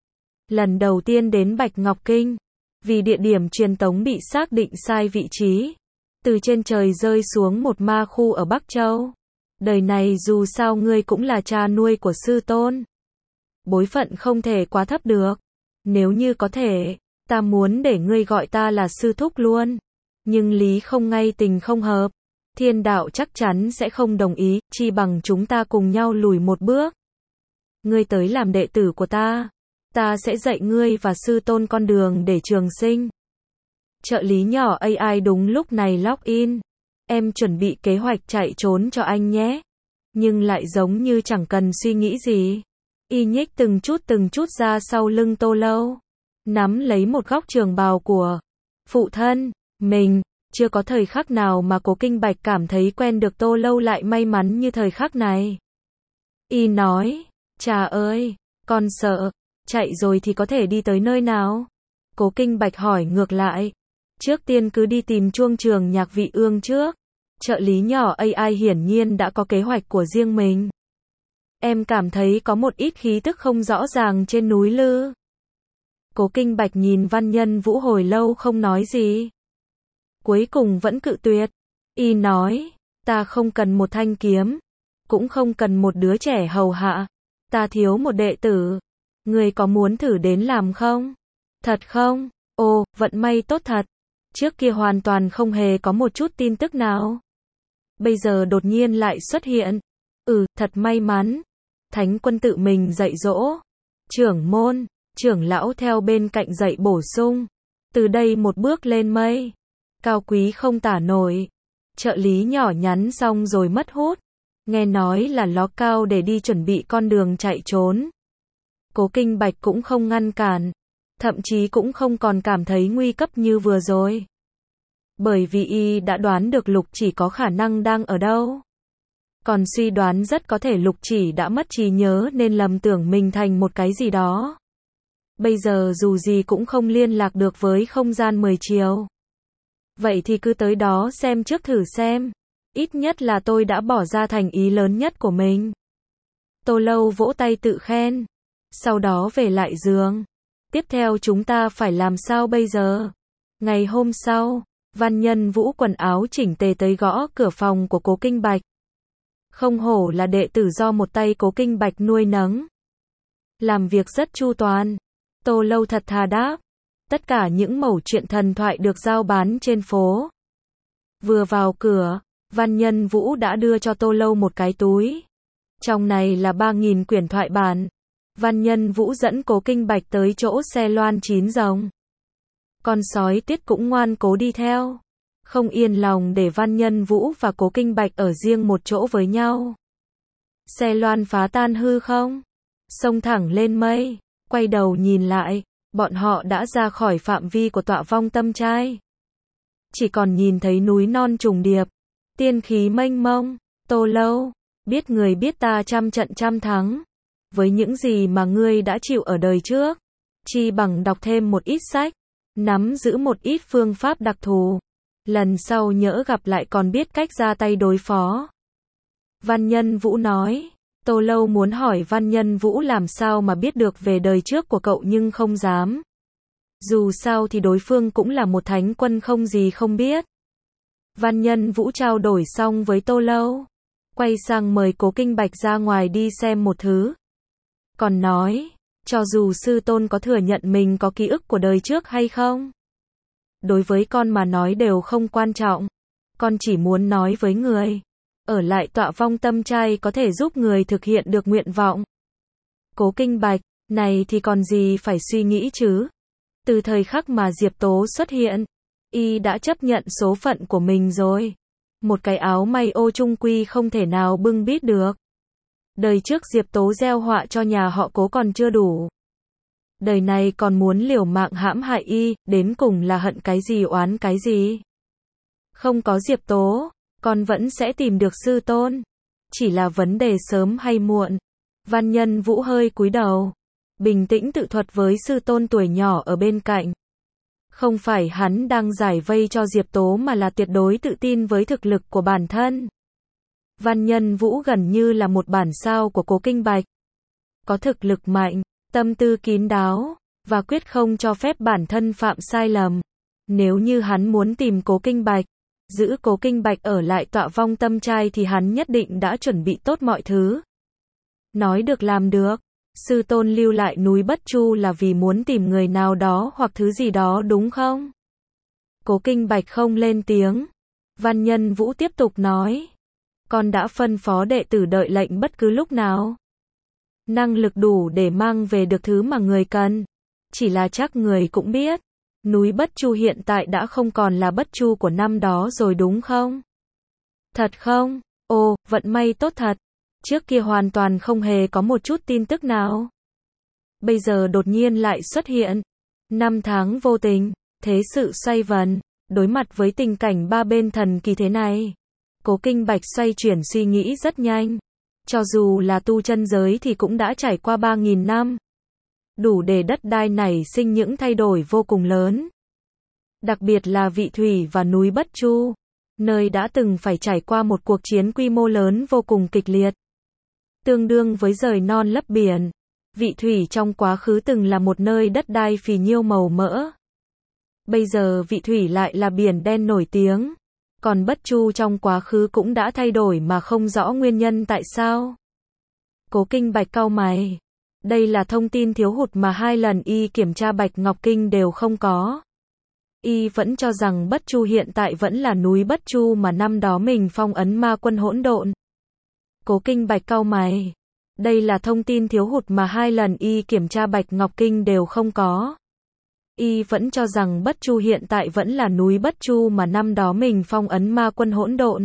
Lần đầu tiên đến Bạch Ngọc Kinh, vì địa điểm truyền tống bị xác định sai vị trí. Từ trên trời rơi xuống một ma khu ở Bắc Châu. Đời này dù sao ngươi cũng là cha nuôi của sư tôn. Bối phận không thể quá thấp được. Nếu như có thể, ta muốn để ngươi gọi ta là sư thúc luôn. Nhưng lý không ngay tình không hợp. Thiên đạo chắc chắn sẽ không đồng ý, chi bằng chúng ta cùng nhau lùi một bước. Ngươi tới làm đệ tử của ta. Ta sẽ dạy ngươi và sư tôn con đường để trường sinh. Trợ lý nhỏ a i đúng lúc này log in. Em chuẩn bị kế hoạch chạy trốn cho anh nhé. Nhưng lại giống như chẳng cần suy nghĩ gì. Y nhích từng chút từng chút ra sau lưng Tô Lâu. Nắm lấy một góc trường bào của phụ thân mình. Chưa có thời khắc nào mà Cố Kinh Bạch cảm thấy quen được Tô Lâu lại may mắn như thời khắc này. Y nói, cha ơi, con sợ, chạy rồi thì có thể đi tới nơi nào? Cố Kinh Bạch hỏi ngược lại. Trước tiên cứ đi tìm chuông trường nhạc vị ương trước. Trợ lý nhỏ a i hiển nhiên đã có kế hoạch của riêng mình. Em cảm thấy có một ít khí tức không rõ ràng trên núi Lư. Cố Kinh Bạch nhìn Văn Nhân Vũ hồi lâu không nói gì. Cuối cùng vẫn cự tuyệt. Y nói, ta không cần một thanh kiếm. Cũng không cần một đứa trẻ hầu hạ. Ta thiếu một đệ tử. Người có muốn thử đến làm không? Thật không? Ồ, vận may tốt thật. Trước kia hoàn toàn không hề có một chút tin tức nào. Bây giờ đột nhiên lại xuất hiện. Ừ, thật may mắn. Thánh Quân tự mình dạy dỗ. Trưởng môn, trưởng lão theo bên cạnh dạy bổ sung. Từ đây một bước lên mây. Cao quý không tả nổi. Trợ lý nhỏ nhắn xong rồi mất hút. Nghe nói là ló cao để đi chuẩn bị con đường chạy trốn. Cố Kinh Bạch cũng không ngăn cản. Thậm chí cũng không còn cảm thấy nguy cấp như vừa rồi. Bởi vì y đã đoán được Lục Chỉ có khả năng đang ở đâu. Còn suy đoán rất có thể Lục Chỉ đã mất trí nhớ nên lầm tưởng mình thành một cái gì đó. Bây giờ dù gì cũng không liên lạc được với không gian mười chiều. Vậy thì cứ tới đó xem trước thử xem. Ít nhất là tôi đã bỏ ra thành ý lớn nhất của mình. Tô Lâu vỗ tay tự khen. Sau đó về lại giường. Tiếp theo chúng ta phải làm sao bây giờ? Ngày hôm sau, Văn Nhân Vũ quần áo chỉnh tề tới gõ cửa phòng của Cố Kinh Bạch. Không hổ là đệ tử do một tay Cố Kinh Bạch nuôi nấng. Làm việc rất chu toàn. Tô Lâu thật thà đáp. Tất cả những mẩu chuyện thần thoại được giao bán trên phố. Vừa vào cửa, Văn Nhân Vũ đã đưa cho Tô Lâu một cái túi. Trong này là ba nghìn quyển thoại bản. Văn Nhân Vũ dẫn Cố Kinh Bạch tới chỗ xe loan chín rồng. Con sói Tiết cũng ngoan cố đi theo. Không yên lòng để Văn Nhân Vũ và Cố Kinh Bạch ở riêng một chỗ với nhau. Xe loan phá tan hư không, xông thẳng lên mây, quay đầu nhìn lại, bọn họ đã ra khỏi phạm vi của Tọa Vong Tâm Trai. Chỉ còn nhìn thấy núi non trùng điệp, tiên khí mênh mông. Tô Lâu, biết người biết ta trăm trận trăm thắng. Với những gì mà ngươi đã chịu ở đời trước, chi bằng đọc thêm một ít sách, nắm giữ một ít phương pháp đặc thù. Lần sau nhỡ gặp lại còn biết cách ra tay đối phó. Văn Nhân Vũ nói. Tô Lâu muốn hỏi Văn Nhân Vũ làm sao mà biết được về đời trước của cậu nhưng không dám. Dù sao thì đối phương cũng là một thánh quân không gì không biết. Văn Nhân Vũ trao đổi xong với Tô Lâu, quay sang mời Cố Kinh Bạch ra ngoài đi xem một thứ. Còn nói, cho dù sư tôn có thừa nhận mình có ký ức của đời trước hay không, đối với con mà nói đều không quan trọng. Con chỉ muốn nói với người, ở lại Tọa Vong Tâm Trai có thể giúp người thực hiện được nguyện vọng. Cố Kinh Bạch, này thì còn gì phải suy nghĩ chứ. Từ thời khắc mà Diệp Tố xuất hiện, y đã chấp nhận số phận của mình rồi. Một cái áo may ô chung quy không thể nào bưng bít được. Đời trước Diệp Tố gieo họa cho nhà họ Cố còn chưa đủ. Đời này còn muốn liều mạng hãm hại y, đến cùng là hận cái gì oán cái gì. Không có Diệp Tố, con vẫn sẽ tìm được sư tôn. Chỉ là vấn đề sớm hay muộn. Văn Nhân Vũ hơi cúi đầu, bình tĩnh tự thuật với sư tôn tuổi nhỏ ở bên cạnh. Không phải hắn đang giải vây cho Diệp Tố mà là tuyệt đối tự tin với thực lực của bản thân. Văn Nhân Vũ gần như là một bản sao của Cố Kinh Bạch. Có thực lực mạnh, tâm tư kín đáo, và quyết không cho phép bản thân phạm sai lầm. Nếu như hắn muốn tìm Cố Kinh Bạch, giữ Cố Kinh Bạch ở lại Tọa Vong Tâm Trai thì hắn nhất định đã chuẩn bị tốt mọi thứ. Nói được làm được. Sư tôn lưu lại núi Bất Chu là vì muốn tìm người nào đó hoặc thứ gì đó đúng không? Cố Kinh Bạch không lên tiếng. Văn Nhân Vũ tiếp tục nói. Con đã phân phó đệ tử đợi lệnh bất cứ lúc nào. Năng lực đủ để mang về được thứ mà người cần. Chỉ là chắc người cũng biết. Núi Bất Chu hiện tại đã không còn là Bất Chu của năm đó rồi đúng không? Thật không? Ồ, vận may tốt thật. Trước kia hoàn toàn không hề có một chút tin tức nào. Bây giờ đột nhiên lại xuất hiện. Năm tháng vô tình, thế sự xoay vần, đối mặt với tình cảnh ba bên thần kỳ thế này. Cố Kinh Bạch xoay chuyển suy nghĩ rất nhanh. Cho dù là tu chân giới thì cũng đã trải qua ba nghìn năm. Đủ để đất đai nảy sinh những thay đổi vô cùng lớn. Đặc biệt là Vị Thủy và núi Bất Chu, nơi đã từng phải trải qua một cuộc chiến quy mô lớn vô cùng kịch liệt. Tương đương với rời non lấp biển. Vị Thủy trong quá khứ từng là một nơi đất đai phì nhiêu màu mỡ. Bây giờ Vị Thủy lại là biển đen nổi tiếng. Còn Bất Chu trong quá khứ cũng đã thay đổi mà không rõ nguyên nhân tại sao. Cố Kinh Bạch cau mày. Đây là thông tin thiếu hụt mà hai lần y kiểm tra Bạch Ngọc Kinh đều không có. Y vẫn cho rằng Bất Chu hiện tại vẫn là núi Bất Chu mà năm đó mình phong ấn ma quân hỗn độn. Cố Kinh Bạch cau mày. Đây là thông tin thiếu hụt mà hai lần y kiểm tra Bạch Ngọc Kinh đều không có. Y vẫn cho rằng Bất Chu hiện tại vẫn là núi Bất Chu mà năm đó mình phong ấn ma quân hỗn độn.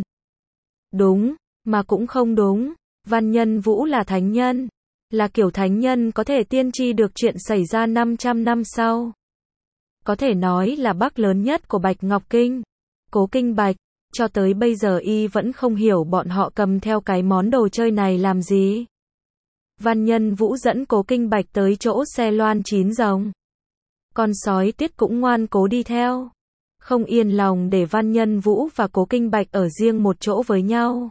Đúng, mà cũng không đúng. Văn Nhân Vũ là thánh nhân. Là kiểu thánh nhân có thể tiên tri được chuyện xảy ra năm trăm năm sau. Có thể nói là bác lớn nhất của Bạch Ngọc Kinh. Cố Kinh Bạch, cho tới bây giờ y vẫn không hiểu bọn họ cầm theo cái món đồ chơi này làm gì. Văn Nhân Vũ dẫn Cố Kinh Bạch tới chỗ xe loan chín rồng. Con sói Tiết cũng ngoan cố đi theo. Không yên lòng để Văn Nhân Vũ và Cố Kinh Bạch ở riêng một chỗ với nhau.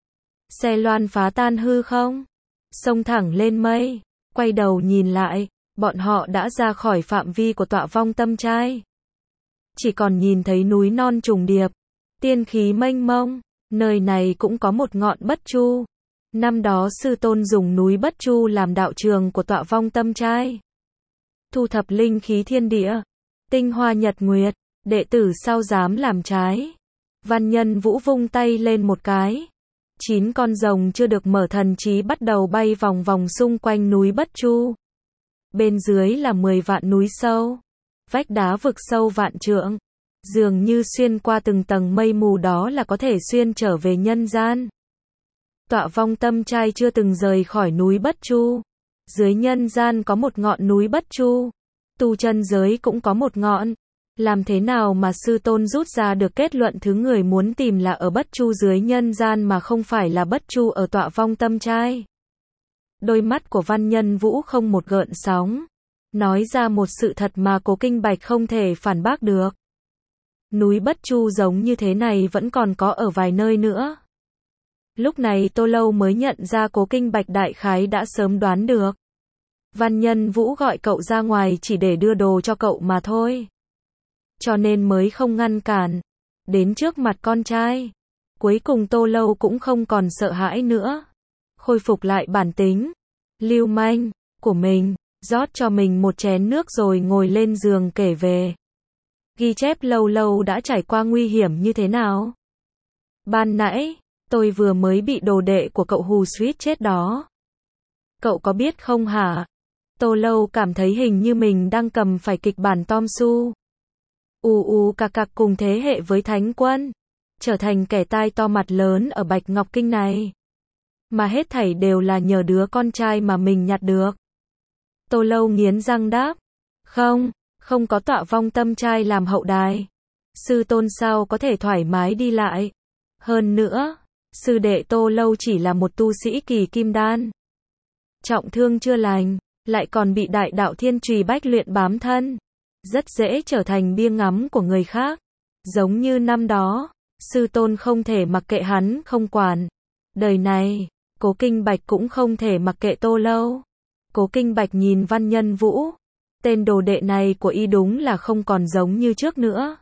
Xe loan phá tan hư không, xông thẳng lên mây, quay đầu nhìn lại, bọn họ đã ra khỏi phạm vi của Tọa Vong Tâm Trai. Chỉ còn nhìn thấy núi non trùng điệp, tiên khí mênh mông, nơi này cũng có một ngọn Bất Chu. Năm đó sư tôn dùng núi Bất Chu làm đạo trường của Tọa Vong Tâm Trai. Thu thập linh khí thiên địa, tinh hoa nhật nguyệt, đệ tử sao dám làm trái. Văn Nhân Vũ vung tay lên một cái. Chín con rồng chưa được mở thần trí bắt đầu bay vòng vòng xung quanh núi Bất Chu. Bên dưới là mười vạn núi sâu. Vách đá vực sâu vạn trượng. Dường như xuyên qua từng tầng mây mù đó là có thể xuyên trở về nhân gian. Tọa vong tâm trai chưa từng rời khỏi núi Bất Chu. Dưới nhân gian có một ngọn núi Bất Chu. Tu chân giới cũng có một ngọn. Làm thế nào mà sư tôn rút ra được kết luận thứ người muốn tìm là ở Bất Chu dưới nhân gian mà không phải là Bất Chu ở tọa vong tâm trai? Đôi mắt của Văn Nhân Vũ không một gợn sóng. Nói ra một sự thật mà Cố Kinh Bạch không thể phản bác được. Núi Bất Chu giống như thế này vẫn còn có ở vài nơi nữa. Lúc này Tô Lâu mới nhận ra Cố Kinh Bạch đại khái đã sớm đoán được. Văn Nhân Vũ gọi cậu ra ngoài chỉ để đưa đồ cho cậu mà thôi. Cho nên mới không ngăn cản. Đến trước mặt con trai. Cuối cùng Tô Lâu cũng không còn sợ hãi nữa. Khôi phục lại bản tính lưu manh của mình, rót cho mình một chén nước rồi ngồi lên giường kể về. Ghi chép Lâu Lâu đã trải qua nguy hiểm như thế nào. Ban nãy, tôi vừa mới bị đồ đệ của cậu hù suýt chết đó. Cậu có biết không hả? Tô Lâu cảm thấy hình như mình đang cầm phải kịch bản Tom Su. U u cạc cạc cùng thế hệ với Thánh Quân. Trở thành kẻ tai to mặt lớn ở Bạch Ngọc Kinh này. Mà hết thảy đều là nhờ đứa con trai mà mình nhặt được. Tô Lâu nghiến răng đáp. Không, không có tọa vong tâm trai làm hậu đài. Sư tôn sao có thể thoải mái đi lại. Hơn nữa, sư đệ Tô Lâu chỉ là một tu sĩ kỳ kim đan. Trọng thương chưa lành, lại còn bị đại đạo thiên trùy bách luyện bám thân. Rất dễ trở thành bia ngắm của người khác. Giống như năm đó, sư tôn không thể mặc kệ hắn không quản. Đời này, Cố Kinh Bạch cũng không thể mặc kệ Tô Lâu. Cố Kinh Bạch nhìn Văn Nhân Vũ. Tên đồ đệ này của y đúng là không còn giống như trước nữa.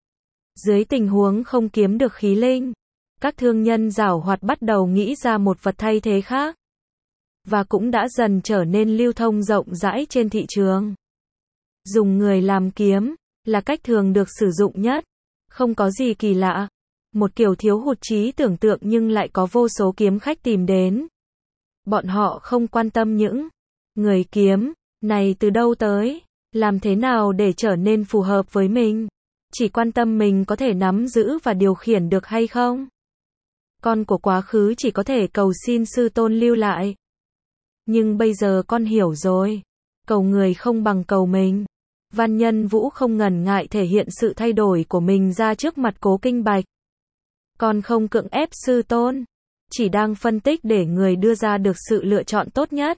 Dưới tình huống không kiếm được khí linh, các thương nhân giảo hoạt bắt đầu nghĩ ra một vật thay thế khác. Và cũng đã dần trở nên lưu thông rộng rãi trên thị trường. Dùng người làm kiếm, là cách thường được sử dụng nhất. Không có gì kỳ lạ. Một kiểu thiếu hụt trí tưởng tượng nhưng lại có vô số kiếm khách tìm đến. Bọn họ không quan tâm những người kiếm này từ đâu tới, làm thế nào để trở nên phù hợp với mình. Chỉ quan tâm mình có thể nắm giữ và điều khiển được hay không. Con của quá khứ chỉ có thể cầu xin sư tôn lưu lại. Nhưng bây giờ con hiểu rồi. Cầu người không bằng cầu mình. Văn Nhân Vũ không ngần ngại thể hiện sự thay đổi của mình ra trước mặt Cố Kinh Bạch. Con không cưỡng ép sư tôn. Chỉ đang phân tích để người đưa ra được sự lựa chọn tốt nhất.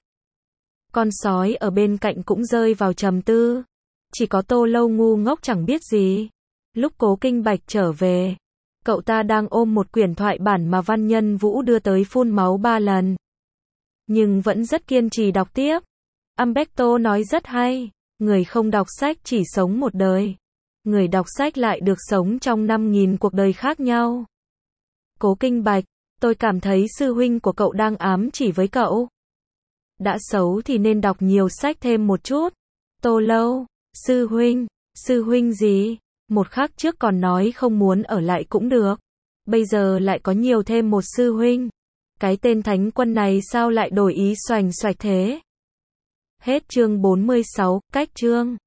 Con sói ở bên cạnh cũng rơi vào trầm tư. Chỉ có Tô Lâu ngu ngốc chẳng biết gì. Lúc Cố Kinh Bạch trở về, cậu ta đang ôm một quyển thoại bản mà Văn Nhân Vũ đưa tới phun máu ba lần. Nhưng vẫn rất kiên trì đọc tiếp. Umberto nói rất hay. Người không đọc sách chỉ sống một đời. Người đọc sách lại được sống trong năm nghìn cuộc đời khác nhau. Cố Kinh Bạch, tôi cảm thấy sư huynh của cậu đang ám chỉ với cậu. Đã xấu thì nên đọc nhiều sách thêm một chút. Tô Lâu, sư huynh, sư huynh gì? Một khắc trước còn nói không muốn ở lại cũng được. Bây giờ lại có nhiều thêm một sư huynh. Cái tên Thánh Quân này sao lại đổi ý xoành xoạch thế? Hết chương bốn mươi sáu, cách chương.